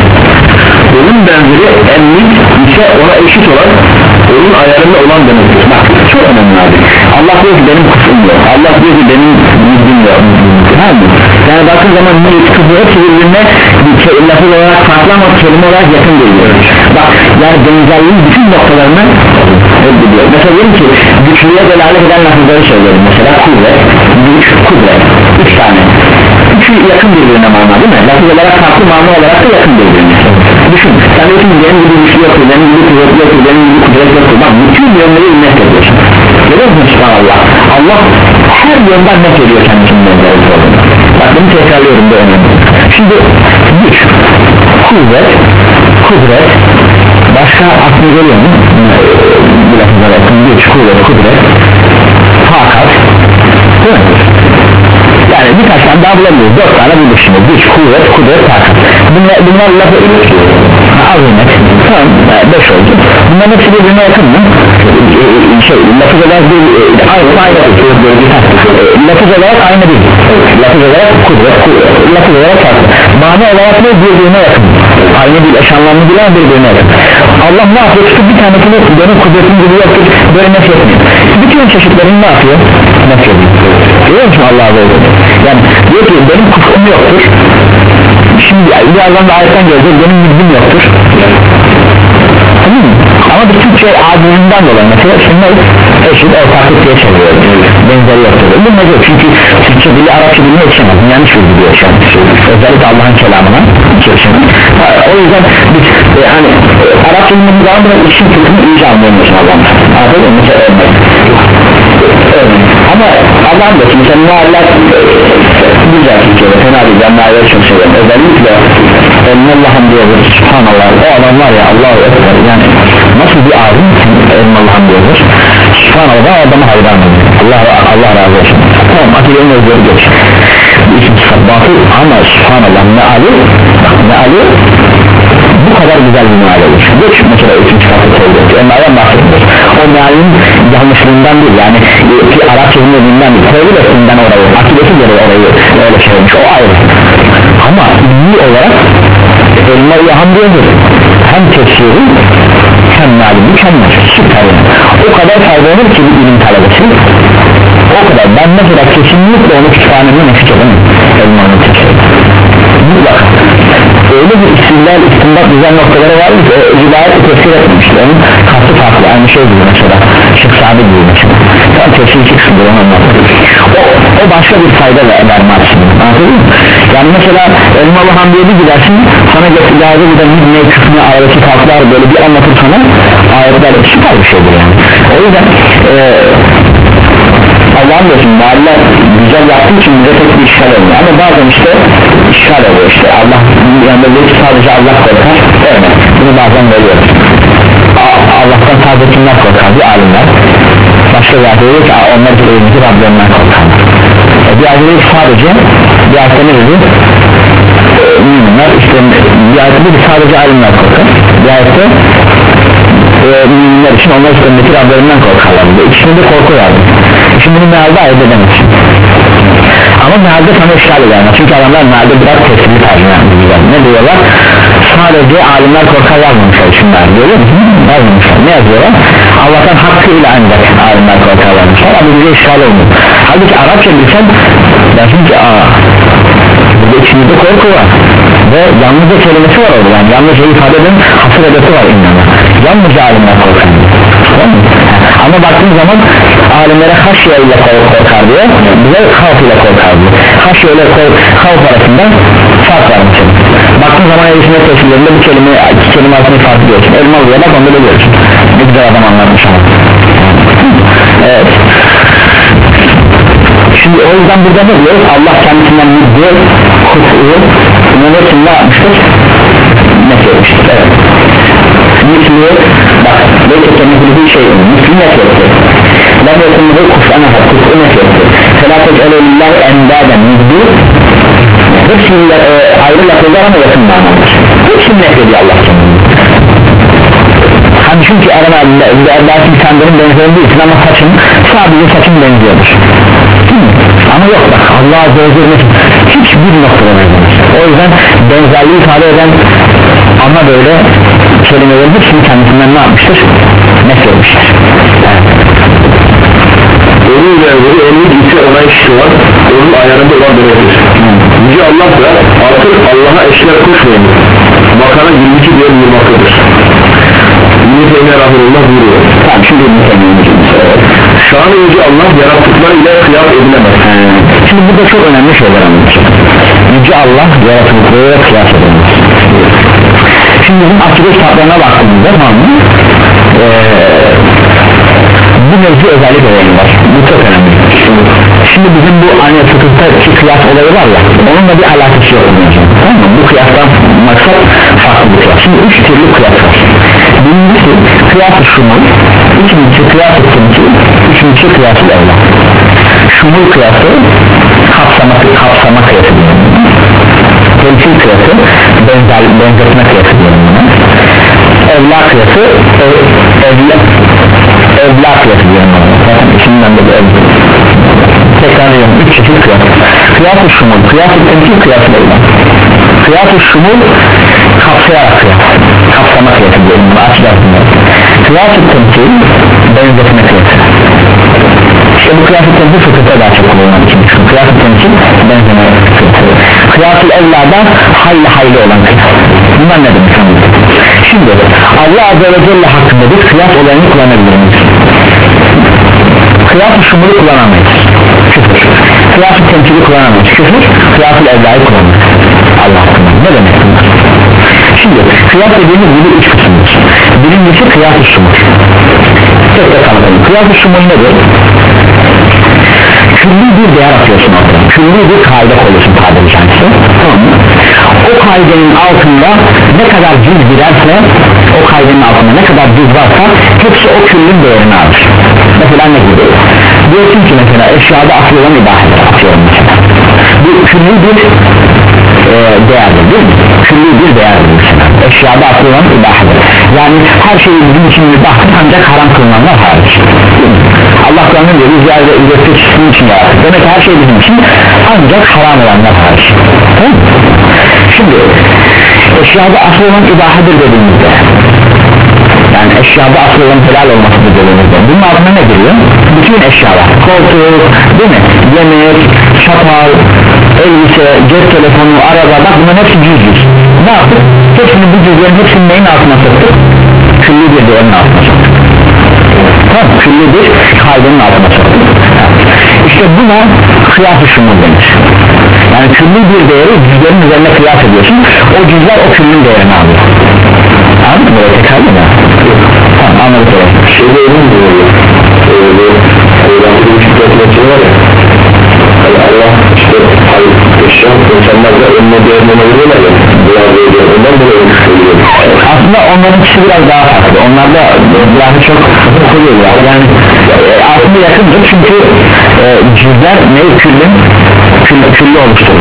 Onun benzeri emlik ise ona eşit olan onun ayarında olan demektir. Bak çok önemli abi. Allah diyor ki benim kufrum yok. Allah diyor ki benim bilgim yok. Tamam mı? Yani bakın zaman niyet kufru hepsi birbirine lafız olarak farklı ama kelime olarak yakın geliyor. Bak yani benzerliğin bütün noktalarını reddediyor. Mesela diyelim ki güçlüye delalet eden lafızları söyleyelim. Mesela kuvvet, güç, kudret. Üç tane. Üçü yakın birbirine mana değil mi? Lafız olarak farklı mana olarak da yakın birbirine. Düşün. Sen diyorsun benim gibi güçlü yoktur, benim gibi kuvvet yoktur, benim gibi kudret yoktur. Bak bütün yönleri ümmet ediyorsun. Görüyor musun subhanallah? Allah her yönden net ediyor kendisinin benzerliği olduğunu. Bak bunu tekrarlıyorum bu önemli. Şimdi güç, kuvvet, kudret, başka aklına geliyor mu? Bu lafızlara yakın güç, kuvvet, kudret, takat, değil mi? Yani birkaç tane daha bulabiliriz. Dört tane bulduk şimdi. Güç, kuvvet, kudret, takat. Bunlar, bunlar lafı azimet. Tamam, beş oldu. Bunların hepsi birbirine yakın mı? Şey, lafız olarak bir aynı aynı lafız olarak aynı değil. Lafız olarak kudret, lafız olarak farklı. Mana olarak da birbirine yakın. Aynı değil, eş anlamlı değil ama birbirine yakın. Allah ne yapıyor? Tutup bir tanesini benim kudretim gibi yoktur, böyle nef etmiyor. Bütün çeşitlerini ne yapıyor? Nef ediyor. Görüyor musun Allah'a böyle? Yani diyor ki benim kufrum yoktur. Şimdi birazdan da ayetten gelecek, benim bilgim yoktur. Tamam mı? Ama bir Türkçe acizinden dolayı mesela şunlar eşit ortaklık diye çeviriyor. Benzeri yoktur. Bu ne diyor? Çünkü Türkçe dili Arapça dilini yetişemez. Yanlış bir dili yetişemez. Özellikle Allah'ın kelamına yetişemez. O yüzden biz e, hani Arapça dilinin zaman da işin kısmını iyice anlayamıyorsun Allah'ın. Anladın mı? Mesela örnek. Ama Allah'ın da şimdi sen muallak güzel Türkçe'de fena değil. Ben muallak çok seviyorum. Özellikle Allah'ım diyoruz. Subhanallah. O adam var ya Allah'u ekber. Yani nasıl bir ağzın Allah'ım diyoruz. Subhanallah o adamı hayran ediyor. Allah, Allah razı olsun. Tamam akidenin özleri geç. Bir isim sıfat batıl ama subhanallah meali meali bu kadar güzel bir meali olur. Geç mesela isim sıfatı söylüyor. Onlardan bahsediyoruz. O mealinin yanlışlığından değil yani ki Arapça bilmediğinden değil. Tevhid ettiğinden orayı, akidesi göre orayı öyle şeymiş. O ayrı. Ama ilmi olarak elma-i ham diyordur. Hem tefsiri hem mealini hem süper yani. O kadar faydalanır ki bir ilim talebesi. O kadar. Ben mesela kesinlikle onu kütüphanemden eksik edemem. Elmanın tefsiri. Mutlaka. Öyle bir istillal, istimbat güzel noktaları var ki rivayet tefsir etmemişti. Onun kastı farklı. Aynı şey gibi mesela. Şık sahibi gibi mesela. Tam tefsir çıksındır onu anlatır. O, o başka bir fayda vermez. Anladın mı? Yani mesela Elmalı Hamdi'ye bir gidersin sana getirdiğinde bir de ne küfrüne aradaki farklar böyle bir anlatır sana ayetler süper bir şeydir yani. O yüzden e, Allah'ın diyorsun mahalle güzel yaptığı için bize tek bir işgal olmuyor ama bazen işte işgal oluyor işte Allah yanında değil sadece Allah korkar evet bunu bazen veriyoruz Allah'tan sadece kimler korkar bir alimler başka bir yerde diyor ki onlar da evimizi Rablerinden korkarlar e, bir yerde değil sadece bir yerde ne dedi müminler işte bir yerde değil sadece alimler korkar bir yerde e, müminler için onlar üstündeki Rablerinden korkarlar ikisinde korku vardı şimdi bunu mealde ayırt edemezsin ama mealde sana işgal eder çünkü adamlar mealde biraz tesiri tercih yapmışlar ne diyorlar sadece alimler korkar yazmamışlar içinler diyor yazmamışlar ne yazıyorlar Allah'tan hakkıyla ancak alimler korkar yazmışlar ama bize işgal olmuyor halbuki Arapça bilsen dersin ki aaa burada içimizde korku var ve yalnızca kelimesi var orada yani yalnızca ifade eden hasır edepi var inanma yalnızca alimler korkar ama baktığın zaman alimlere haşye ile korkar diyor bize havf ile korkar diyor haşye ile havf arasında fark var mesela baktığın zaman elisine tesirlerinde bu kelime iki kelime arasında farkı görüyorsun elma oluyor bak onda da görüyorsun ne güzel adam anlatmış ama evet şimdi o yüzden burada ne diyoruz Allah kendisinden müddet kutuyu bunun ne yapmıştır nefret etmiştir evet misli bak belki temizliği şey misli nefret etmiştir ben yakınlığı kufana kutu nefret etmiştir felaket eleyillah endaden müddet hepsinin e, ayrı lafızlar ama yakın manadır hepsini nefret ediyor Allah kendini hani çünkü arama belki bir sandalın benzeyen değilsin ama saçın sadece saçın benziyordur ama yok bak Allah Azze ve Celle hiçbir noktada benzemez o yüzden benzerliği ifade eden ama böyle kelimelerin hepsini kendisinden ne yapmıştır nefret etmiştir onun üzerinde elli ise ona eşit var onun ayarında olan demektir Yüce Allah da artık Allah'a eşler koşmayın Bakara yirmi iki diye buyurmaktadır Yunus Emre Rahmanullah buyuruyor tamam şimdi Yunus Emre Şanı Yüce Allah yarattıklarıyla kıyas edilemez şimdi burada çok önemli şeyler anlatacak Yüce Allah yarattıklarıyla kıyas edilemez şimdi bizim akide kitaplarına baktığımızda tamam mı ee, bu mevzu özellikle var bu çok önemli şimdi bizim bu aynı fıkıhtaki kıyas olayı var ya onunla bir alakası yok tamam mı bu kıyastan maksat farklı bir kıyas şimdi üç türlü kıyas var birincisi kıyas-ı şumul ikincisi kıyas-ı temsil üçüncüsü kıyas-ı evla şumul kıyası kapsama, kapsama kıyası diyelim temsil kıyası benzer, benzetme kıyası diyelim evla kıyası ev, evla evla kıyası diyelim zaten içinden de bir evla tekrar ediyorum üç çeşit kıyas kıyas-ı şumul, kıyas-ı temsil, kıyas-ı evla kıyas-ı şumul kapsayarak kıyas kapsama kıyası diyelim bunu açacağız kıyas-ı temsil benzetme kıyası işte bu kıyas-ı temsil fıkıhta daha çok kullanılan için kıyas-ı temsil benzeme kıyası kıyas-ı evlada hayli hayli olan kıyas bunlar ne demek şimdi Allah Azze ve Celle hakkında biz kıyas olayını kullanabiliriz kıyas-ı şumulu kullanamayız küfür kıyas-ı temsili kullanamayız küfür kıyas-ı evlayı kullanamayız Allah hakkında ne demek bunlar şimdi kıyas dediğimiz gibi üç kısımdır birincisi kıyas-ı şumul tek tek anlatalım kıyas-ı şumul nedir külli bir değer atıyorsun orada külli bir kaide koyuyorsun tabiri caizse tamam mı o kaidenin altında ne kadar cüz girerse o kaidenin altında ne kadar cüz varsa hepsi o küllün değerini alır mesela ne gibi diyorsun ki mesela eşyada asıl olan ibadedir atıyorum mesela bu külli bir e, değerdir değil mi külli bir değerdir mesela eşyada asıl olan ibadedir yani her şeyi bizim için mübahtır ancak haram kılınanlar hariç Allah Kur'an'ın diyor biz yerde ücretli sizin için yarattık demek ki her şey bizim için ancak haram olanlar hariç şimdi eşyada asıl olan ibahedir dediğimizde yani eşyada asıl olan helal olmasıdır dediğimizde bunun altına ne giriyor? bütün eşyalar koltuk değil mi? yemek, çatal, elbise, cep telefonu, araba bak bunların hepsi cüz cüz ne yaptık? hepsini bu cüzlerin hepsini neyin altına soktuk? külli bir değerin altına soktuk tamam külli bir kaydenin altına soktuk işte buna kıyas-ı şumul denir yani külli bir değeri cüzlerin üzerine kıyas ediyorsun o cüzler o küllün değerini alıyor anladın mı? böyle tekrarlı mı? tamam anladık öyle şeyde öyle mi diyor? eee eee ikisi biraz daha farklı. Onlarda daha çok koyuyorlar. Yani e, aslında yakındır çünkü e, cüzler ne küllün küllü, küllü oluşturur.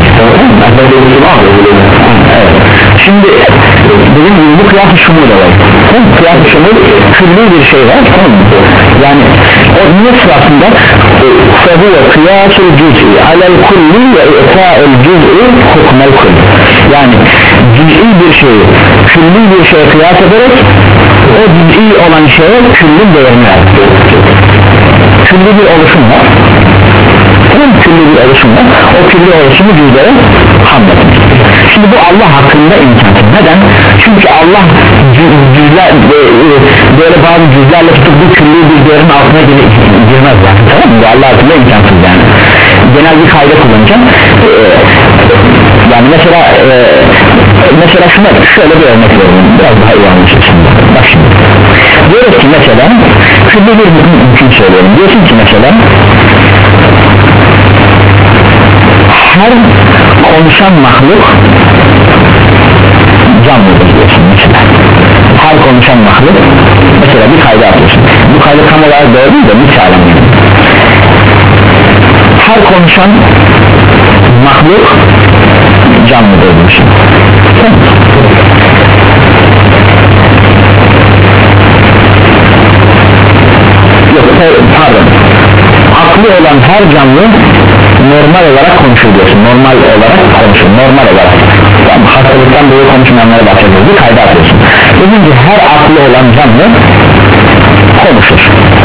Evet. Şimdi bizim bu kıyas-ı şumul var. Kıyas-ı şumul külli bir şey var. Yani o niye sırasında sebuye kıyas-ı cüz'i alel kulli ve i'ta'el cüz'i hukmel kulli. Yani cüz'i bir şeyi külli bir şeye kıyas ederek o cüz'i olan şeye küllün değerini ver. Külli bir oluşum var. Külli bir oluşum var. O külli oluşumu cüzlere hamletmiş. Şimdi bu Allah hakkında imkansız. Neden? Çünkü Allah cüzler böyle bazı cüzlerle tutup bu külli bir değerin altına girmez yani. Tamam mı? Allah hakkında imkansız yani. Genel bir kayda kullanacağım. Ee, yani mesela e, mesela şuna şöyle bir örnek verelim. Biraz daha iyi anlaşılsın. Bak şimdi. Diyoruz ki mesela külli bir hüküm söylüyorum. Diyorsun ki mesela her konuşan mahluk canlıdır diyorsun mesela. Her konuşan mahluk mesela bir kayda atıyorsun. Bu kayda tam olarak doğru değil de misalen yani. Her konuşan mahluk canlıdır diyorsun. Yok pardon. Aklı olan her canlı normal olarak konuşur diyorsun. Normal olarak konuşur. Normal olarak. Yani hastalıktan dolayı konuşmayanlara bahsediyoruz. Bir kayda atıyorsun. Dedim ki her aklı olan canlı konuşur.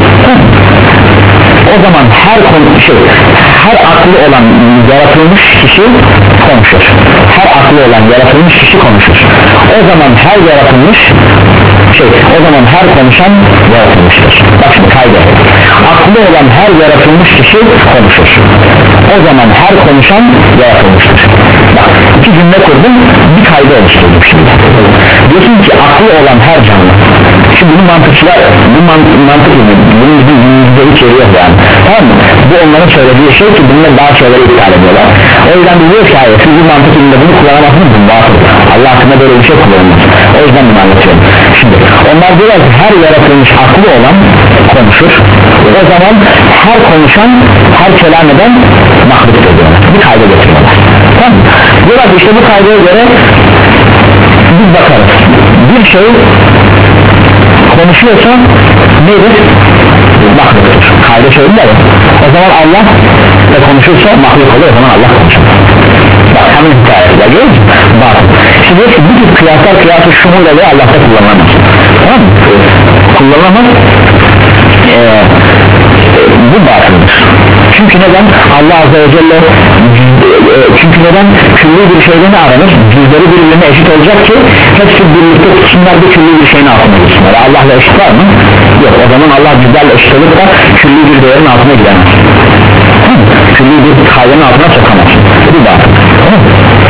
O zaman her konu şey, her aklı olan yaratılmış kişi konuşur. Her aklı olan yaratılmış kişi konuşur. O zaman her yaratılmış şey, o zaman her konuşan yaratılmıştır. Bak şimdi kayda. Aklı olan her yaratılmış kişi konuşur. O zaman her konuşan yaratılmıştır. Bak iki cümle kurdum, bir kayda oluşturdum şimdi. Diyorsun ki aklı olan her canlı. Şimdi bunu mantıkçılar, bu mantık mı? Bunun bir yüzde içeri yok yani. Tamam mı? Bu onların söylediği şey ki bununla daha şeyleri iptal ediyorlar. O yüzden biliyor ki hayır, siz bu mantık ilinde bunu kullanamazsınız, bunu batıl. Allah hakkında böyle bir şey kullanılmaz. O yüzden bunu anlatıyorum. Şimdi onlar diyorlar ki her yaratılmış aklı olan konuşur. O zaman her konuşan, her kelam eden mahluktur diyorlar. Bir kayda getiriyorlar. Tamam mı? Diyorlar ki işte bu kaydaya göre biz bakarız. Bir şey konuşuyorsa nedir? Mahluktur. Kayda söylediler ya. O zaman Allah da konuşursa mahluk olur, o zaman Allah konuşur. Bak hemen hikayeler görüyor musun? Bak şimdi diyor ki bu tür kıyaslar kıyası şumuyla ve Allah'ta kullanılamaz. Tamam mı? Kullanılamaz. Ee, bu batıldır. Çünkü neden? Allah Azze ve Celle çünkü neden? Külli bir şeyde ne aranır? Cüzleri birbirine eşit olacak ki hepsi birlikte tutsunlar bir külli bir şeyin altına gitsinler. Allah'la eşit var mı? Yok. O zaman Allah cüzlerle eşit olup da külli bir değerin altına giremez. Külli bir kaydanın altına sokamaz. Bu batıl. Tamam mı?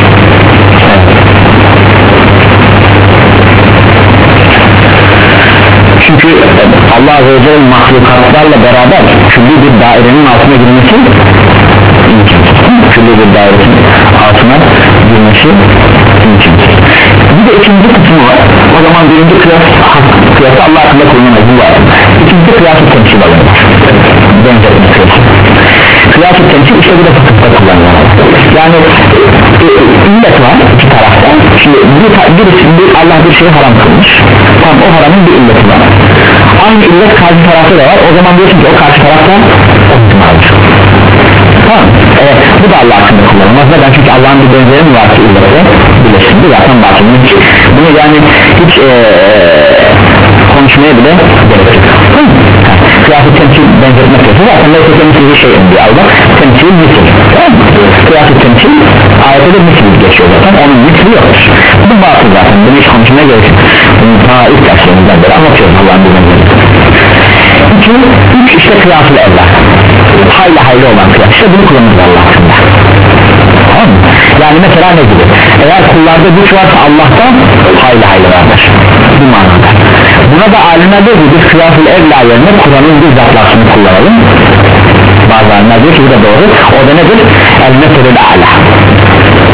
Çünkü Allah Azze ve Celle mahlukatlarla beraber külli bir dairenin altına girmesi imkansız. Külli bir dairenin altına girmesi imkansız. Bir de ikinci kısmı var. O zaman birinci kıyas, kıyası Allah hakkında kullanılmaz. Bu var. İkinci kıyası temsil alınır. Benzetme kıyası. Kıyası temsil işte bu da fıkıhta kullanılır. Yani e, illet var iki tarafta. Şimdi bir, birisi bir, Allah bir şeyi haram kılmış. Tam o haramın bir illeti var. Aynı illet karşı tarafta da var. O zaman diyorsun ki o karşı tarafta optimaldir. Tamam. Evet, bu da Allah hakkında kullanılmaz. Neden? Çünkü Allah'ın bir benzeri mi var ki illeti bilesin. Bu zaten bahsedilmiş. Bunu yani hiç ee, konuşmaya bile gerek yok. Kıyafet temsil benzetmek yok. Zaten neyse temsil şey en bir alda. Temsil misil. Kıyafet temsil ayette de misil geçiyor zaten. Onun misli yoktur. Bu batıl zaten. Bunu hiç konuşmaya gerek yok. Bunu daha ilk derslerimizden beri anlatıyorum Allah'ın bir benzeri. İki, üç işte kıyafet Allah. Hayli hayli olan kıyas. İşte bunu kullanırız Allah hakkında. Tamam mı? Yani mesela ne gibi? Eğer kullarda güç varsa Allah'ta hayli hayli vardır. Bu manada. Buna da alimler diyor ki biz kıyas-ül evla yerine Kur'an'ın bir zatlasını kullanalım. Bazı alimler diyor ki bu da doğru. O da nedir? El-meselül a'la.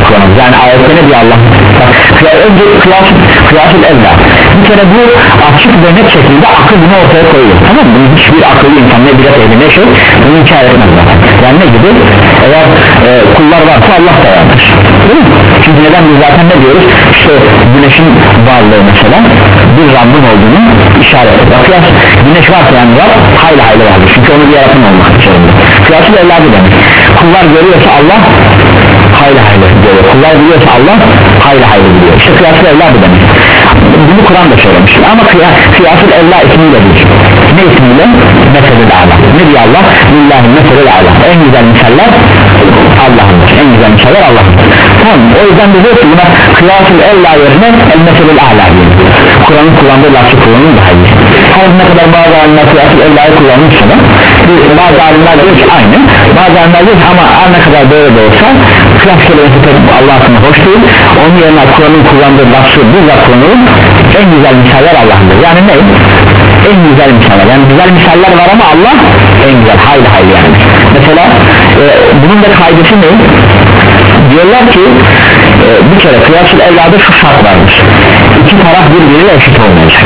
kullanır. Yani ayette ne diyor Allah? Bak, önce kıyas, kıyasıl evla. Bir kere bu açık ve net şekilde akıl bunu ortaya koyuyor. Tamam mı? Bunu hiçbir akıllı insan ne bilet ehli ne şey bunu inkar etmez zaten. Yani ne gibi? Eğer e, kullar varsa Allah da vardır. Değil mi? Çünkü neden biz zaten ne diyoruz? İşte güneşin varlığı mesela bir Rabbin olduğunu işaret ediyor. Kıyas, güneş varsa yani Rab hayli hayli vardır. Çünkü onu bir yaratan olmak zorunda. Kıyasıl evladı demek. Kullar görüyorsa Allah hayli hayli görüyor. Kullar biliyorsa Allah hayli hayli biliyor. İşte kıyasıl evladı demek. Bunu Kur'an da söylemiş. Ama kıyas, kıyasıl evla ismiyle değil. Ne ismiyle? Meselül a'la. Ne diyor Allah? Lillahi meselül a'la. En güzel misaller Allah'ındır. En güzel misaller Allah'ındır. Tamam. O yüzden de diyor ki buna kıyasıl evla yerine el meselül a'la diyor. Kur'an'ın kullandığı lafı kullanır daha iyi. Her ne kadar bazı alimler kıyasıl evla'yı kullanmışsa da bazı alimler diyor ki aynı. Bazı alimler diyor ki ama her ne kadar böyle de olsa kıyas kelimesi Allah hakkında hoş değil. Onun yerine Kur'an'ın kullandığı lafı bizzat kullanılır. En güzel misaller Allah'ındır. Yani ne? En güzel misaller. Yani güzel misaller var ama Allah en güzel. Hayli hayli yani. Mesela e, bunun da kaydesi ne? Diyorlar ki e, bir kere kıyasıl evlada şu şart vardır. İki taraf birbiriyle eşit olmayacak.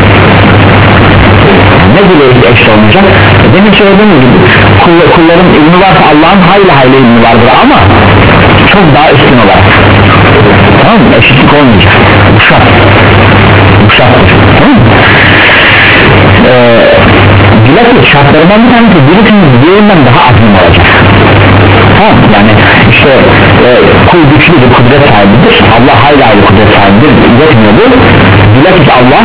Ne gibi eşit olmayacak? Demin söylediğim gibi kull kulların ilmi varsa Allah'ın hayli hayli ilmi vardır ama çok daha üstün olarak. Tamam mı? Eşitlik olmayacak. Bu şart. Bu şarttır. Tamam mı? Ee, bilakis şartlarından bir tanesi birisinin diğerinden daha azim olacak. Tamam, yani işte e, kul güçlüdür, kudret sahibidir. Allah hayli hayli kudret sahibidir. Yetmiyordur. Bilakis Allah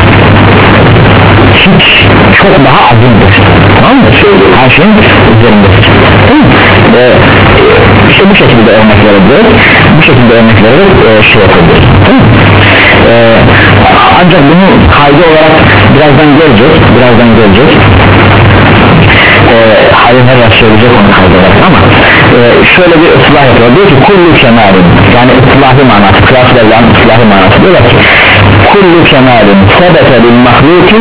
hiç çok daha azimdir. Tamam mı? Her şeyin üzerindedir. Tamam mı? Ee, işte bu şekilde örnek verebiliriz. Bu şekilde örnek vererek e, şey yapabiliriz. Tamam mı? Ee, ancak bunu kaydı olarak birazdan göreceğiz. Birazdan göreceğiz. Ee, hayır her söyleyecek onu kaydı olarak ama e, şöyle bir ıslah yapıyor. Diyor ki kullu kemalin, yani ıslahi manası, kıyas verilen ıslahi manası. Diyor ki kullu kemalin sebete bil mahluki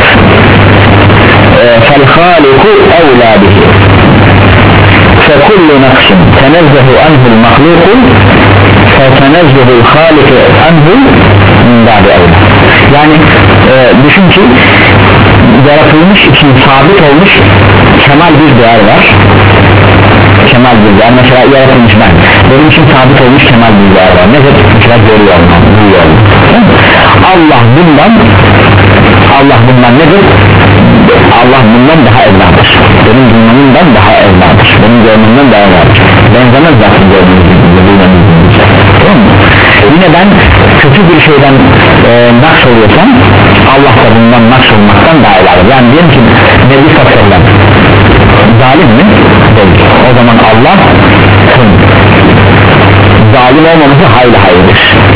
fel haliku evlâ bihi fekullu nefsin tenezzehu anhul mahluku fetenezzehul haliku anhul min ba'di evlâ. Yani e, düşün ki yaratılmış için sabit olmuş kemal bir değer var. Kemal bir değer, mesela yaratılmış ben, benim için sabit olmuş kemal bir değer var. Nedir? Mesela görüyor olmam, duyuyor olmam. Allah bundan Allah bundan nedir? Allah bundan daha evladır. Benim duymamından daha evladır. Benim görmemden daha evladır. Benzemez zaten görmemden. Tamam mı? Yine ben kötü bir şeyden e, naks oluyorsam Allah da bundan naks olmaktan daha evladır. Yani diyelim ki Nebi Sallallahu zalim mi? Değil. O zaman Allah zalim olmaması hayli hayırdır.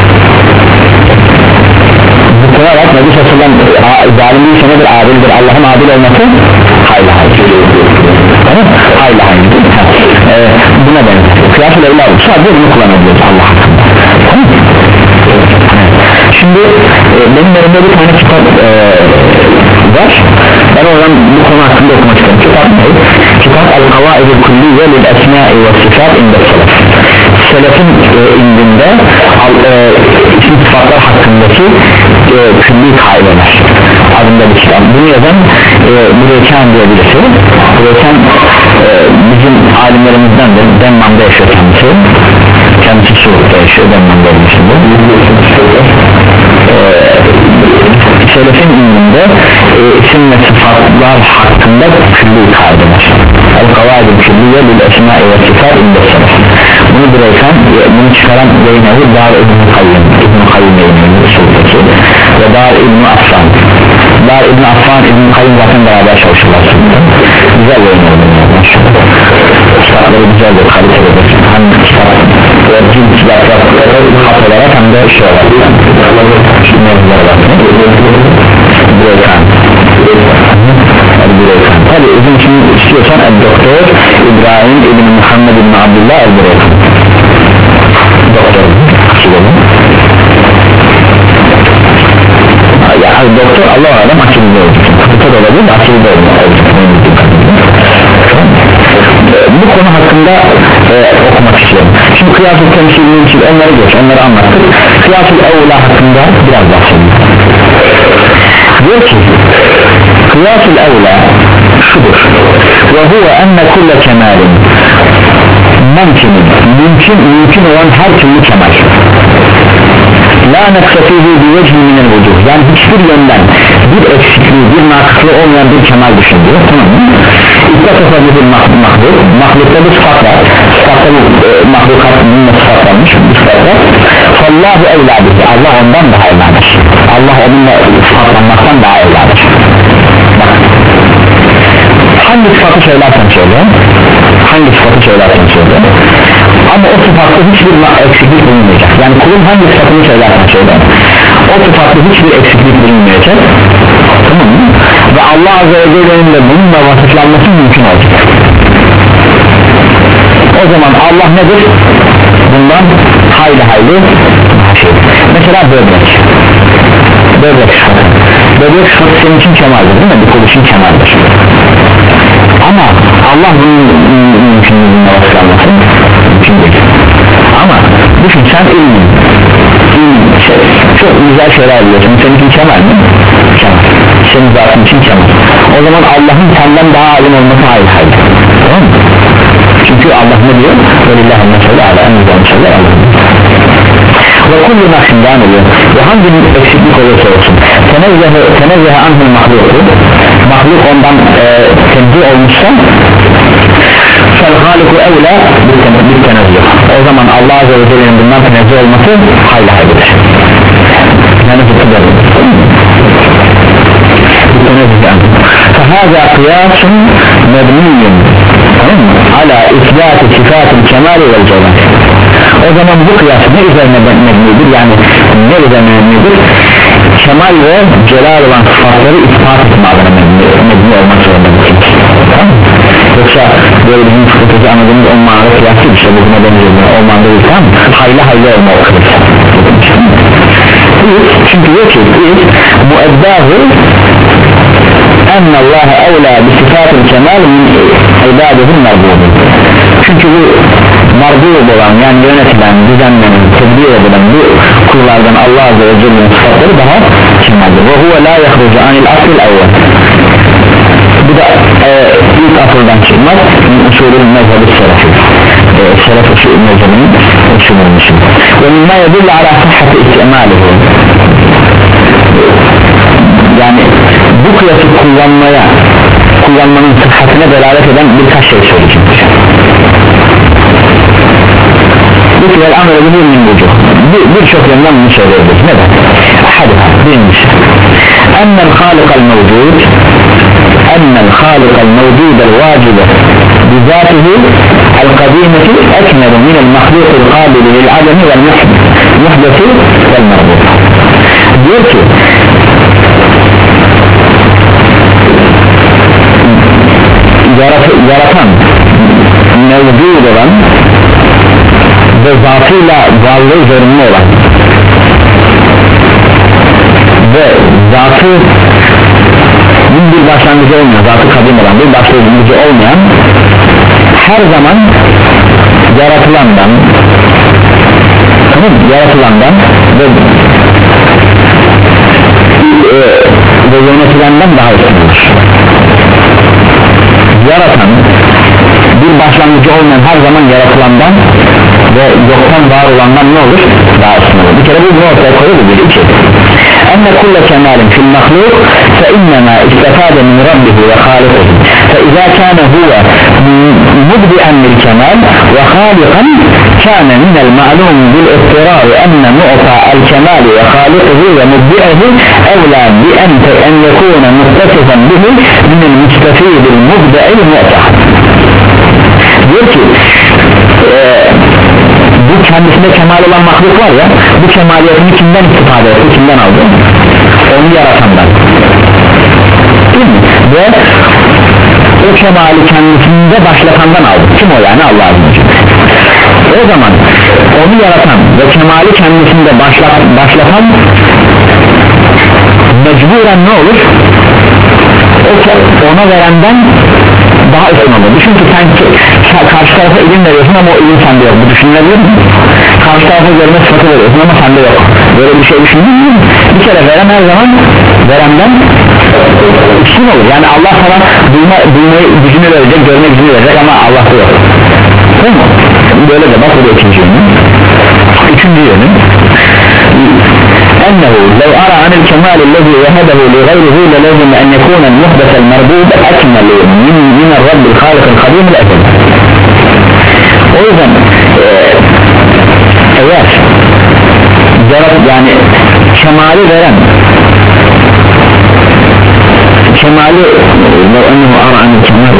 Bu konarak Nebi Sallallahu zalim değilse nedir? Adildir. Allah'ın adil olması hayli hayırdır. Tamam? Hayli hayırdır. Ee, buna benzer. Kıyas-ı evla olursa sadece bunu kullanabiliyoruz Allah hakkında. Tamam mı? Şimdi e, benim elimde bir tane kitap e, var. Ben oradan bu konu hakkında okumak istiyorum. Kitap ne? Kitap El-Kavaid-i Kulliye lil-Esmâ'i ve Sifat inde Selef. Selef'in e, indinde al, e, isim sıfatlar hakkındaki e, külli kaideler adında bir kitap. Bunu yazan e, Bureyken diye birisi. Bureyken e, bizim alimlerimizdendir. Denman'da yaşıyor kendisi. Kendisi Suud'da yaşıyor. Denman'da yaşıyor. Selefin ilminde e, isim ve sıfatlar hakkında külli kaideler. El-Kavaid-i Külliye lil-Esmâ'i ve Sifat inde Selef. Bunu Bureyken, bunu çıkaran yayınları Dar İbn-i Kayyum İbn-i Kayyum yayınları Suud'daki ve Dar İbn-i Affan. Dar İbn-i Affan İbn-i Kayyum zaten beraber çalışırlar Suud'da. Güzel yayınları bunlar. Kitapları güzeldir, kalitelidir. Hem kitap ve cilt kitapları hat olarak hem de şey olarak şimdi yazılar var. Bureyken El-Bureyken. Tabi uzun için istiyorsan El-Doktor İbrahim İbn Muhammed İbn Abdullah El-Bureyken. Doktor yani doktor Allah alem akıllı olacak. Doktor olabilir, akıllı olacak. Bu konu hakkında e, okumak istiyorum. Şimdi Şimdi kıyas-ı temsilinin için onları geç, onları anlattık. Kıyas-ı evla hakkında biraz bahsedelim. Diyor ki kıyas-ı evla şudur: ve huve enne kulle kemalin, mümkün, mümkün, mümkün olan her türlü kemal, la neksefihi bi vecih minel vucuh, yani hiçbir yönden bir eksikliği, bir nakıslığı olmayan bir kemal düşünüyor, tamam mı? İttifakla bir mahluk, mahlukta bir sıfat var, sıfatla bu e, mahlukat bununla sıfatlanmış bir sıfat var. Fallahu evladır, Allah ondan daha evladır, Allah onunla sıfatlanmaktan daha evladır. Bak, hangi sıfatı söylersen söyle, hangi sıfatı söylersen söyle, ama o sıfatta hiçbir eksiklik bulunmayacak. Yani kulun hangi sıfatını söylersen söyle, o sıfatta hiçbir eksiklik bulunmayacak, tamam mı? Ve Allah Azze ve Celle'nin de bununla vasıflanması mümkün olacak. O zaman Allah nedir? Bundan hayli hayli daha şey. Mesela böbrek, böbrek sıfatı, böbrek sıfatı senin için kemaldir, değil mi? Bir kul için kemaldir. Ama Allah bunun mümkünlüğüne vasıflanması mümkün değil. Ama düşün, sen ilmin, ilmin şey, çok güzel şeyler biliyorsun, senin için kemal mi? Kemal. Senin zatın için kemal. O zaman Allah'ın senden daha alim olması hayır hayır, tamam mı? Çünkü Allah ne diyor? Velillahü mesele ala en güzel mesele Allah'ın. Ve kullu nakşinden oluyor. Ve hangi eksiklik olursa olsun, tenezzehe anhul mahluku, mahluk ondan e, tenzih olmuşsa, fel haliku evla bir tenezzih. O zaman Allah Azze ve Celle'nin bundan tenezzih olması hayli haylidir. Yani zıkkıdır. فهذا قياس مبني على إثبات صفات الكمال والجمال. O zaman bu kıyas ne üzerine mebnidir, yani ne üzerine mebnidir? Kemal ve celal olan sıfatları ispat etme adına mebni olmak zorundadır. Tamam mı? Yoksa böyle bizim fıkıhtaki anladığımız o mağara kıyası işte bu buna benziyor, o mağara değil, tamam mı? Hayli hayli olma o kıyas. Çünkü diyor ki mueddâhu ennallâhe evlâ bi sıfâtil kemal min ibâdihil marbûdun. Çünkü bu marbûd olan, yani yönetilen, düzenlenen, tedbir edilen bu kullardan Allah Azze ve Celle'nin sıfatları daha kemaldir. Ve huve lâ yahrucu anil aslil evvel. Bu da e, ilk asıldan çıkmaz, usulün mezhebi selefi, e, selef usulü mezhebinin usulünün için. Ve mimma yedille ala sahhati istimalihi, yani bu kıyası kullanmaya, kullanmanın sıhhatine delalet eden birkaç şey söyleyeceğim. Bu kıyal amel edilir min vücuh, birçok yandan bunu söyleyebiliriz. Neden? Hadiha, birincisi ennel halikal mevcud, ennel halikal mevcudel vacibe bizatihi el kadimeti ekmeru minel mahlukul kabili lil ademi vel muhdesi vel marbut. Diyor ki Yarat, yaratan, mevcut olan ve zatıyla varlığı zorunlu olan ve zatı bir başlangıcı olmayan, zatı kadim olan, bir başlangıcı olmayan, her zaman yaratılandan, tamam, yaratılandan ve e, ve yönetilenden daha üstündür. Yaratan, bir başlangıcı olmayan her zaman yaratılandan ve yoktan var olandan ne olur? Daha üstün olur. Bir kere bu bunu ortaya koyuyor, bir iki. Enne kulle kemalin fil mahluk fe innema istefade min rabbihi ve halikihi fe izâ kâne huve mubdi'en bil kemal ve halikan kâne minel ma'lum bil ittirâri enne mu'ta el kemali ve halikihi ve mubdi'ehi evlâ bi ente en yekûne muttasifan bihi minel müstefîdil mubdi'il mu'ta. Diyor ki e, bu kendisinde kemal olan mahluk var ya, bu kemaliyetini kimden istifade etti, kimden aldı? Onu yaratandan, değil mi? Ve o kemali kendisinde başlatandan aldı. Kim o yani? Allah Azze ve Celle. O zaman onu yaratan ve kemali kendisinde başlatan, başlatan mecburen ne olur? O, ona verenden daha üstün olur. Düşün ki sen, sen karşı tarafa ilim veriyorsun ama o ilim sende yok. Bu düşünülebilir mi? Karşı tarafa görme sıfatı veriyorsun ama sende yok. Böyle bir şey düşündün mü? Bir kere veren her zaman verenden üstün olur. Yani Allah sana duyma, duymayı gücünü verecek, görme gücünü verecek ama Allah'ta yok. Değil mi? Böyle de bak, bu da ikinci yönü. Üçüncü yönü أنه لو أرى عن الكمال الذي وهبه لغيره للازم أن يكون المحدث المردود أكمل من, من الرب الخالق القديم الأزل. O yüzden eğer yani kemali veren kemali وأنه أرى عن الكمال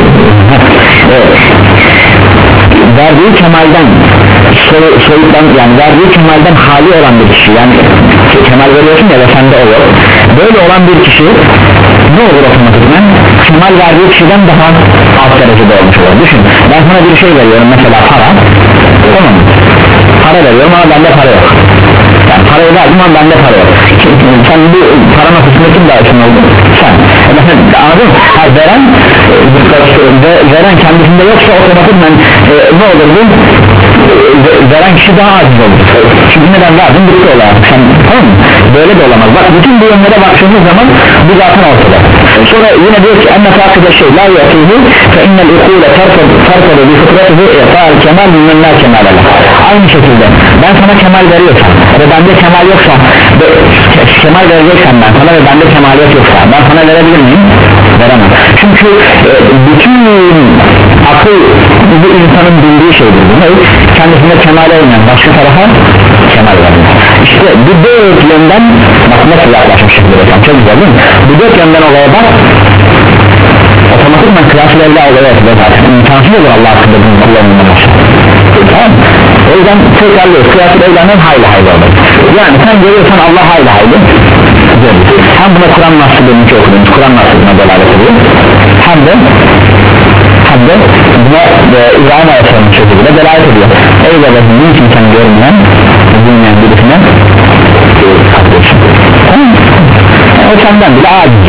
verdiği kemalden soyuttan, yani verdiği kemalden hali olan bir kişi, yani kemal veriyorsun ya ve sende olur, böyle olan bir kişi ne olur otomatikman? Kemal verdiği kişiden daha alt derecede olmuş olur. Düşün, ben sana bir şey veriyorum, mesela para, tamam mı? Para veriyorum ama bende para yok. Yani parayı verdim ama bende para yok. Sen bu para noktasında kim daha üstün oldun? Sen. Anladın mı? Ha, veren ve veren kendisinde yoksa otomatikman e, ne olur bu? E, veren kişi daha aciz olur. Çünkü neden verdim? Bitti olarak. Sen, tamam mı? Böyle de olamaz. Bak, bütün bu yönlere baktığımız zaman bu zaten ortada. Sonra yine diyor ki enne fakıda şey la yatihi fe innel ukule terfede bi fıtratihi i'ta'l kemal mimmen la kemale leh. Aynı şekilde ben sana kemal veriyorsam ve bende kemal yoksa ve kemal vereceksen ben sana ve bende kemaliyet yoksa ben sana verebilir miyim? Veremem. Çünkü e, bütün akıl bu insanın bildiği şeydir. Bu ne? Kendisine kemal olmayan başka tarafa kemal vermiyor. İşte bu dört yönden bak nasıl yaklaşmışım diyorsan, çok güzel değil mi? Bu dört yönden olaya bak, otomatikman kıyaslı evle olaya yapıyor zaten. İmkansız olur Allah hakkında bunun kullanılmaması. Tamam mı? O yüzden tekrarlıyoruz, kıyaslı evlenen hayli hayli olur. Yani sen görüyorsan Allah hayli hayli hem buna Kur'an nasıl benimki okudunuz, Kur'an nasıl buna delalet ediyor, hem de hem de buna e, İbrahim Aleyhisselam'ın sözüyle delalet ediyor. Ey babacım, niçin sen görmeyen bilmeyen birisine katlıyorsun? Yani o senden bile aciz.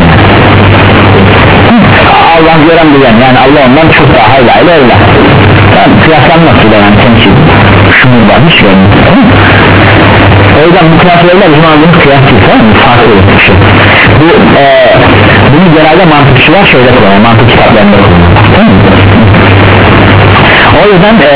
Allah gören bilen, yani Allah ondan çok daha hayli hayli öyle. Yani kıyaslanması da yani temsil şumurdan hiç görmüyor. O yüzden bu kıyaslarıyla bizim aldığımız kıyas değil, farklı bir şey. Bu, e, bunu genelde mantıkçılar şeyde kullanıyor, mantık kitaplarında kullanıyor. O yüzden e,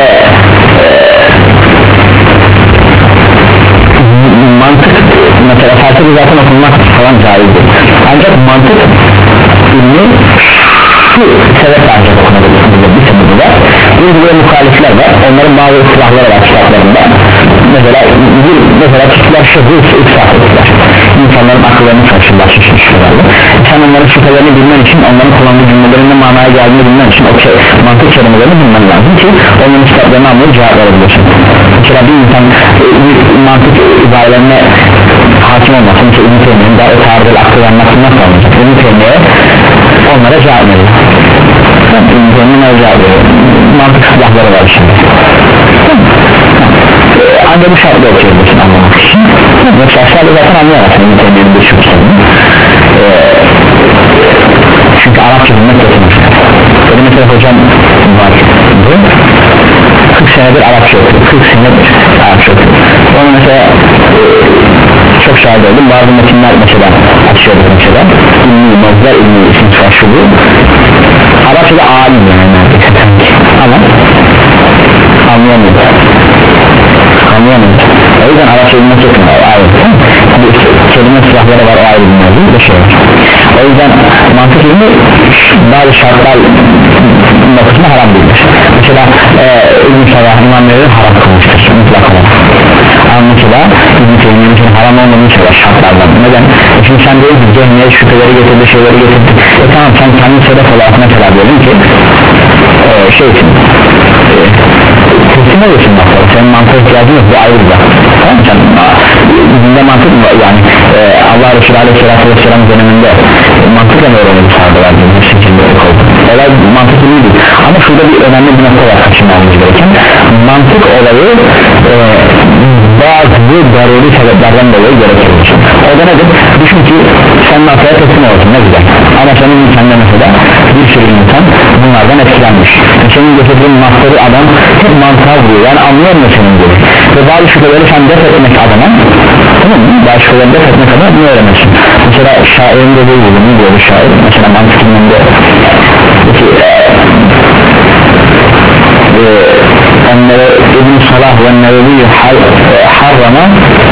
e, mantık mesela felsefe zaten okunmak falan caizdir. Ancak mantık ilmi şu sebeple ancak okunabilirsiniz, bir sebebi var. Uygulamaya muhalifler var, onların bazı ıslahları var kitaplarında. Mesela bir, mesela kişiler şüphü ıslah ettiler, insanların akıllarını karşılar şüphelerle. Sen onların şüphelerini bilmen için, onların kullandığı cümlelerinin manaya geldiğini bilmen için o şey, mantık kelimelerini bilmen lazım ki onların kitaplarını anlayıp cevap verebilirsin. Mesela bir insan bir mantık ibarelerine hakim olmasın, mesela İbn-i Teymiye'nin daha o tarihi akıl anlatsın nasıl olacak? İbn-i Teymiye onlara cevap verir. İbn-i Teymiye'nin cevap verir. Mantık silahları var şimdi. Ancak bu şartla okuyabilirsin anlamak için. Yoksa aşağıda zaten anlayamazsın İbn-i Teymiye'nin bir şüphesini. Ee, çünkü Arapça bilmek getirmiş. Benim mesela hocam var, kırk senedir Arapça okuyor, kırk senedir Arapça okuyor. Onu mesela e, çok şahit oldum, bazı metinler mesela açıyorduk mesela, İlmi, Mezler, İlmi, isim karşılığı Arapçada alim yani neredeyse ama anlayamıyor anlayamıyor. O yüzden Arapça bilmek çok ayrı. Kelime silahları var, o ayrı bilmezdi bir şey var. O yüzden mantık ilmi bazı şartlar noktasında haram değildir. Mesela e, İbn-i Salah İmamları haram kılmıştır mutlak olarak. Ama mesela İbn-i Teymiye'nin haram olmadığını söyler şartlardan. Neden? Çünkü sen değil ki cehmiye şüpheleri getirdi, şeyleri getirdi. E tamam, sen kendi sebep olarak mesela diyelim ki e, şey için e, teslim oluyorsun bakalım, senin mantığa ihtiyacın yok, bu ayrı bir bak. Tamam mı? Sen dinde mantık mı yani e, Allah Resulü Aleyhisselatü Vesselam döneminde mantıkla mı öğrenildi sahabeler diye bir şekilde oldu. Olay mantık değil ama şurada bir önemli bir nokta var kaçınmamız gereken. Mantık olayı e, bazı daruri sebeplerden dolayı gerekir. O o da nedir? Düşün ki sen masaya teslim olsun, ne güzel, ama senin insanda mesela bir sürü insan bunlardan etkilenmiş. Senin getirdiğin masları adam hep mantığa vuruyor, yani anlıyor mu senin gibi? Ve bazı şüpheleri sen def etmek adına, tamam mı? Bazı şüpheleri def etmek adına bunu öğrenirsin. Mesela şairin de değil, ne diyor bu şair? Mesela mantık ilminde peki eee İbn Salah ve Nevevi harrama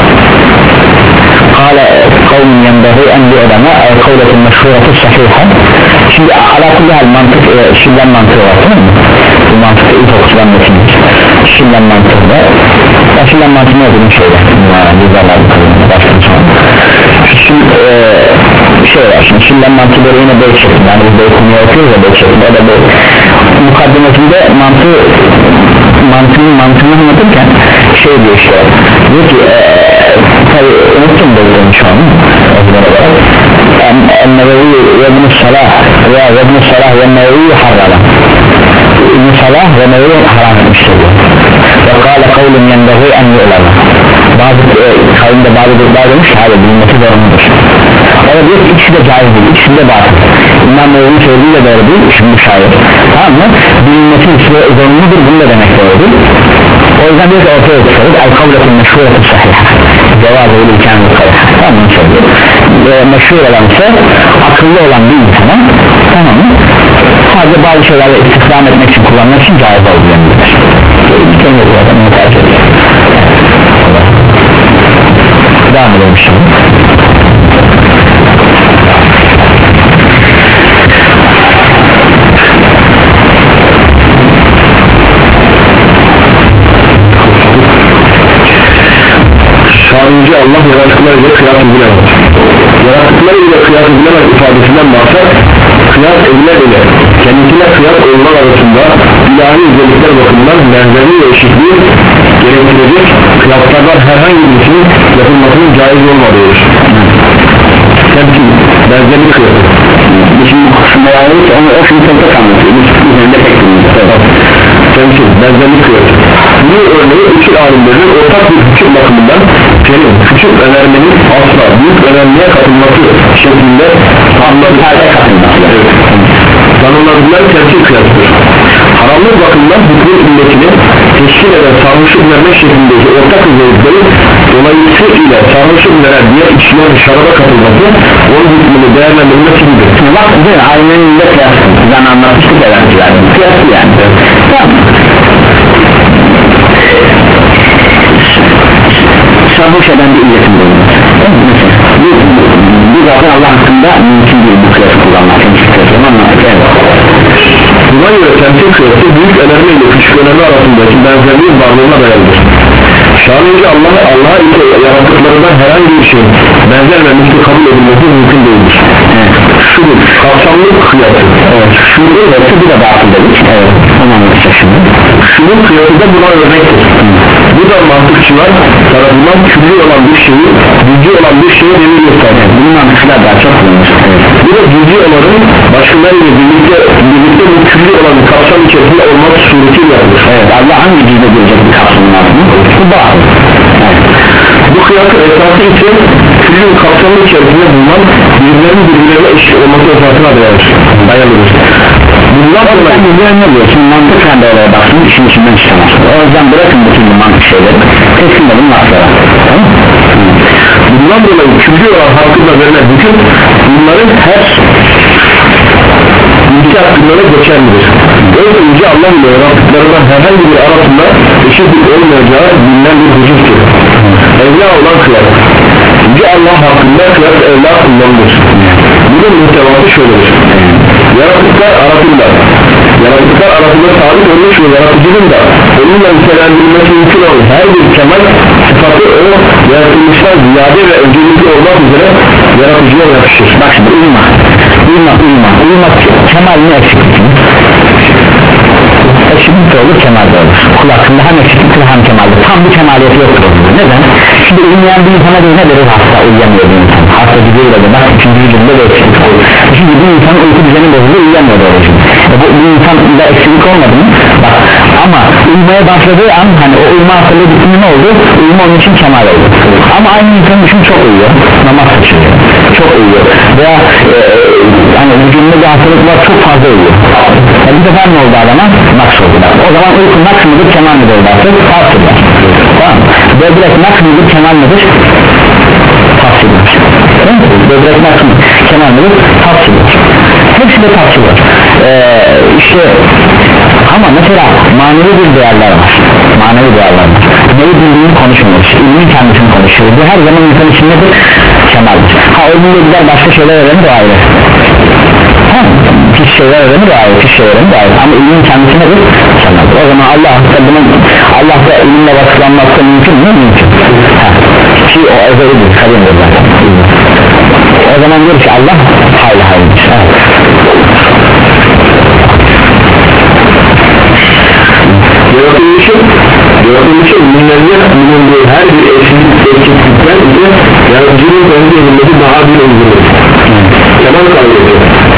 kâle kavmin yenbeği en li ulema ev kavletin meşhureti sahiha. Şimdi alakalı hal mantık e, şillen mantığı var, tamam mı? Bu mantıkta ilk okusulan metindir. Şillen mantığı da ya şillen mantığı ne olduğunu şeyde güzeller başlayalım sonra. Şimdi e, şey var, şimdi şillen mantığı yine beyt şeklinde, yani biz beyt konuya okuyoruz ya beyt şeklinde, o da beyt mukaddimesinde mantığı mantığın mantığını anlatırken şey diyor işte, diyor ki e, tabi unuttum bölümünü şu an özgür olarak en-Nevevi ve İbn-i Salah ve İbn-i Salah ve Nevevi harrama İbn-i Salah ve Nevevi haram etmiştir ve kâle kavlum yenbeği en yu'lama bazı e, kavimde bazı durumlar demiş ki hayır bilinmesi zorunludur. O da diyor ki ikisi de caiz değil, ikisi de batıl. İmam Nevevi'nin söylediği de doğru değil, şimdi şair, tamam mı? Bilinmesi zorunludur, bunu da demek doğru değil. O yüzden diyor ki ortaya çıkarız el-kavletin meşhuretin sahiha cevazı ile kendi kavle, tamam mı? E, meşhur olan ise akıllı olan bir insana, tamam mı? Sadece bazı şeylerle istihdam etmek için kullanmak için caiz olduğu yanıdır. Bir kere bu adam onu tercih ediyor. Devam edelim şimdi. Şahinci Allah yaratıklar ile kıyas edilemez. Yaratıklar ile kıyas edilemez ifadesinden maksat kıyas edilebilir. Kendisine kıyas olmak arasında ilahi özellikler bakımından benzerliği ve eşitliği gerektirecek kıyaslardan herhangi birisinin yapılmasının caiz olmadığıdır. Temsil, benzerlik kıyası. Şimdi bu kısımda yayılır ki onu o şimdi tek anlatıyor. Bu üzerinde pek bilmiyor. Temsil, benzerlik kıyası. Bu örneği iki alimlerin ortak bir hüküm bakımından senin küçük önermenin asla büyük önermeye katılması şeklinde anlatılmaya katılması. Tanımladıkları temsil kıyasıdır. Haramlık bakımından hükmün illetini teşkil eden sarhoşluk vermek şeklindeki ortak özellikleri dolayısıyla sarhoşluk veren diğer içkilerin şaraba katılması onun hükmünü değerlendirmesi gibidir. Şimdi bak değil mi? Aynen de kıyaslı. Ben anlatmıştık öğrenciler. Kıyaslı yani. Tamam. Sarhoş eden bir illetin bulunur. Bu, bu zaten Allah hakkında mümkün değil bu kıyası kullanmak. Temsil kıyasını anlattık. Buna göre temsil kıyası büyük önerme ile küçük önerme arasındaki benzerliğin varlığına dayalıdır. Şahinci Allah'a Allah'a ise yaratıklarından herhangi bir şey benzer ve misli kabul edilmesi mümkün değildir. Evet. Şudur, kapsamlı kıyası. Evet. Şudur yoksa bir de batıl dedik. Evet. Onu anlatacak şimdi. Şunun kıyası da buna örnektir. Bu da mantıkçılar tarafından külli olan bir şeyi, cüz'i olan bir şeye delil gösterir. Bunun mantıkçılar daha çok kullanır. Evet. Bu da cüz'i olanın başkalarıyla birlikte, birlikte bu külli olanın kapsam içerisinde olmak suretiyle yapılır. Evet. Allah hangi cüz'de gelecek bir kapsamın altında? Bu batıl. Evet. Bu kıyasın esası ise küllün kapsamı içerisinde bulunan birbirlerinin birbirlerine eşit olması esasına dayanır. Dayanılır. Bundan sonra birbirine ne diyor? Şimdi mantık sen de oraya baksın, işin içinden çıkamaz. O yüzden bırakın bütün bu mantık şeyleri, teslim olun laflara. Tamam mı? Bundan dolayı külli olan hakkında verilen hüküm bunların her ülke hakkında geçerlidir. Öyle Yüce Allah ile yarattıklarından herhangi bir arasında eşitlik olmayacağı bilinen bir husustur. Evla olan kıyas. Yüce Allah hakkında kıyas evla kullanılır. Bunun muhtevası şöyledir. Yaratıklar arasında Yaratıklar arasında sabit olmuş ve yaratıcının da onunla nitelendirilmesi mümkün olur. Her bir kemal sıfatı o yaratılmışlar ziyade ve öncelikli olmak üzere yaratıcıya yakışır. Bak şimdi uyma uyma uyma uyma kemal ne eksiklik mi? Eksiklik de olur, kemal de olur. Kul hakkında hem eksikliktir hem kemaldir. Tam bir kemaliyeti yoktur. Neden? Şimdi uyumayan bir insana değil ne deriz? Hasta uyuyamıyor bir insan. Hasta gidiyor da bak üçüncü yüzyılda da eksiklik olur. doğrucu gibi insanın uyku düzeni bozuluyor, uyuyamıyor doğrucu. E bu, bu insanda eksiklik olmadı mı? Bak, ama uyumaya başladığı an hani o uyuma hastalığı bitiminde ne oldu? Uyuma onun için kemal oldu. Ama aynı insanın için çok uyuyor, namaz kaçırıyor, çok uyuyor veya e, hani vücudunda bir hastalık var, çok fazla uyuyor. E, bu sefer ne oldu adama? Naks oldu. O zaman uyku naks mıdır, kemal midir artık? Tavsiyeler. Tamam. Böbrek naks mıdır, kemal midir? Tavsiyeler. Böbrek naks mıdır, kemal midir? Tavsiyeler. Hepsi de tavsiyeler. Ee, işte ama mesela manevi bir değerler var. Manevi değerler var. Neyi bildiğini konuşmuyoruz. İlmin kendisini konuşuyoruz. Bu her zaman insan için nedir? Kemaldir. Ha ölümle gider başka şeyler öğrenir o ayrı. Tamam. Pis şeyler öğrenir o ayrı. Pis şeyler öğrenir o ayrı. Ama ilmin kendisi nedir? Kemaldir. O zaman Allah bunun Allah'ta ilimle vasıflanmakta mümkün mü? Mümkün. Ha. Ki o ezelidir. Kalimdir zaten. O zaman diyor ki Allah hayli haylidir. Evet. Yaratılmışı yaratılmışı minlerce bulunduğu her bir eşitlik eksiklikten ise yaratıcının kendi elindeki daha bir öldürür. Kemal kaydediyor.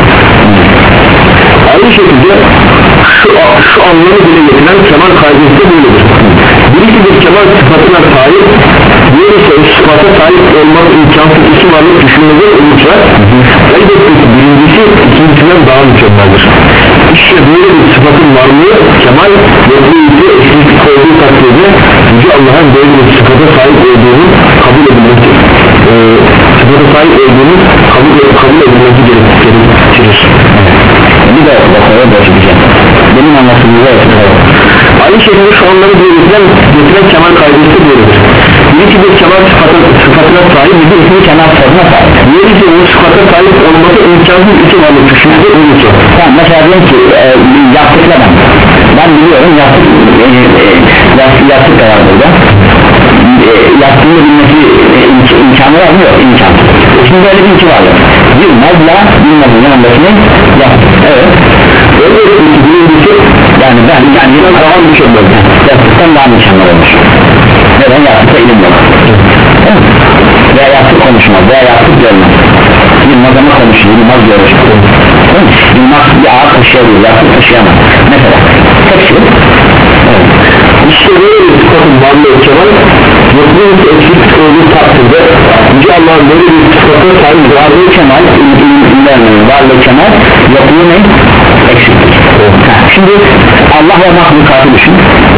Aynı şekilde şu, şu anlamı bile getiren kemal kaydedisi böyledir. Birisi bir kemal sıfatına sahip, diğer ise o sıfata sahip olmak imkansız iki varlık düşünmede olursa elbette ki birincisi ikincisinden daha mükemmeldir. İşte böyle bir sıfatın varlığı kemal ve bu ise eşitlik olduğu takdirde Yüce Allah'ın böyle bir sıfata sahip olduğunu kabul edilmesi e, sıfata sahip olduğunu kabul, kabul edilmesi gerektirir. Bir de bakmaya başlayacağım. Benim anlatımımda aynı şekilde şu anları diye getiren, getiren kemal kaydesi böyledir. Birisi bir kemal sıfatına, sıfatına sahip, birisi bir kemal sıfatına sahip. Birisi o sıfata sahip olması imkansız iki varlık düşünce olursa. Tamam, mesela diyelim ki e, yaptıkla ben ben biliyorum yaptık e, e, yaptık, yaptık da var burada e, yaptığını bilmesi e, imk imkanı var mı? Yok, imkan. Şimdi böyle bir iki varlık bilmezla bilmezin yanındakini yaptık. Evet. Öyle bir birincisi yani ben yani yine daha mükemmel yaptıktan daha mükemmel olmuş. Neden? Yaptıkta ilim yok. Evet. Veya yaptık konuşmaz veya yaptık görmez. Bilmez ama konuşuyor, bilmez görür. Bilmez bir ağır taşıyabilir, yaptık taşıyamaz. Mesela hepsi evet. İşte böyle bir sıfatın varlığı kemal yokluğu ise eksiklik olduğu takdirde Yüce Allah'ın böyle bir sıfatı sahip varlığı kemal, ilimlerinin varlığı kemal, yokluğu ne? Eksiklik. Şimdi Allah ve mahlukatı düşün.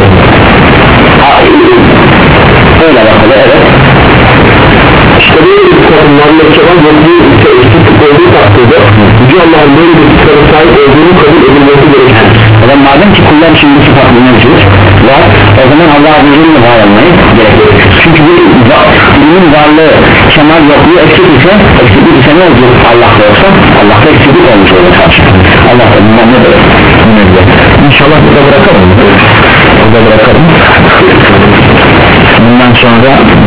Öyle bakalım, evet. İşte böyle bir sıfatın varlığı kemal yokluğu ise eksiklik olduğu takdirde Yüce Allah'ın böyle bir sıfatı sahip olduğunu kabul edilmesi gerekir. O zaman madem ki kullar için bu sıfat mevcut var, o zaman Allah'a bizimle var olmayı gerekir. Çünkü bir ilimin varlığı kemal yokluğu eksik ise, eksiklik ise ne olacak? Allah'ta yoksa Allah'ta eksiklik olmuş olur karşı. Allah'ta bundan ne demek? İnşallah burada bırakalım. Burada bırakalım. Bundan sonra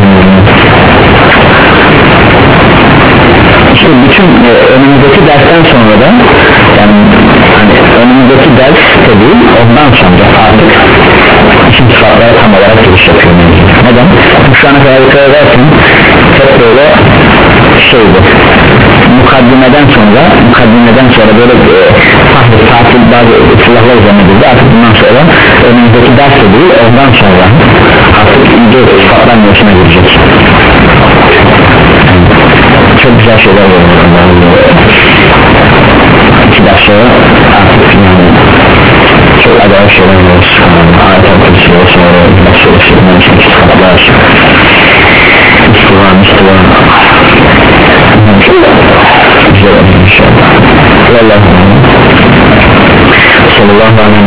işte bütün e, önümüzdeki dersten sonra da yani hani önümüzdeki ders de değil, ondan sonra artık isim sıfatlara tam olarak giriş yapıyorum. Neden? Şu ana kadar dikkat edersen hep böyle şeydi, mukaddimeden sonra mukaddimeden sonra böyle e, tahsil, tatil bazı silahlar üzerine girdi. Artık bundan sonra önümüzdeki ders de değil, ondan sonra artık iyice sıfatlar mevzusuna girecek. Çok güzel şeyler var. İki ders sonra artık yani çok acayip şeyler var. Ayet-el Kudüs'e sonra başlıyor şeyler, iki sıfatlar İstivan, İstivan güzel olmuş inşallah. Vallahi sallallahu aleyhi ve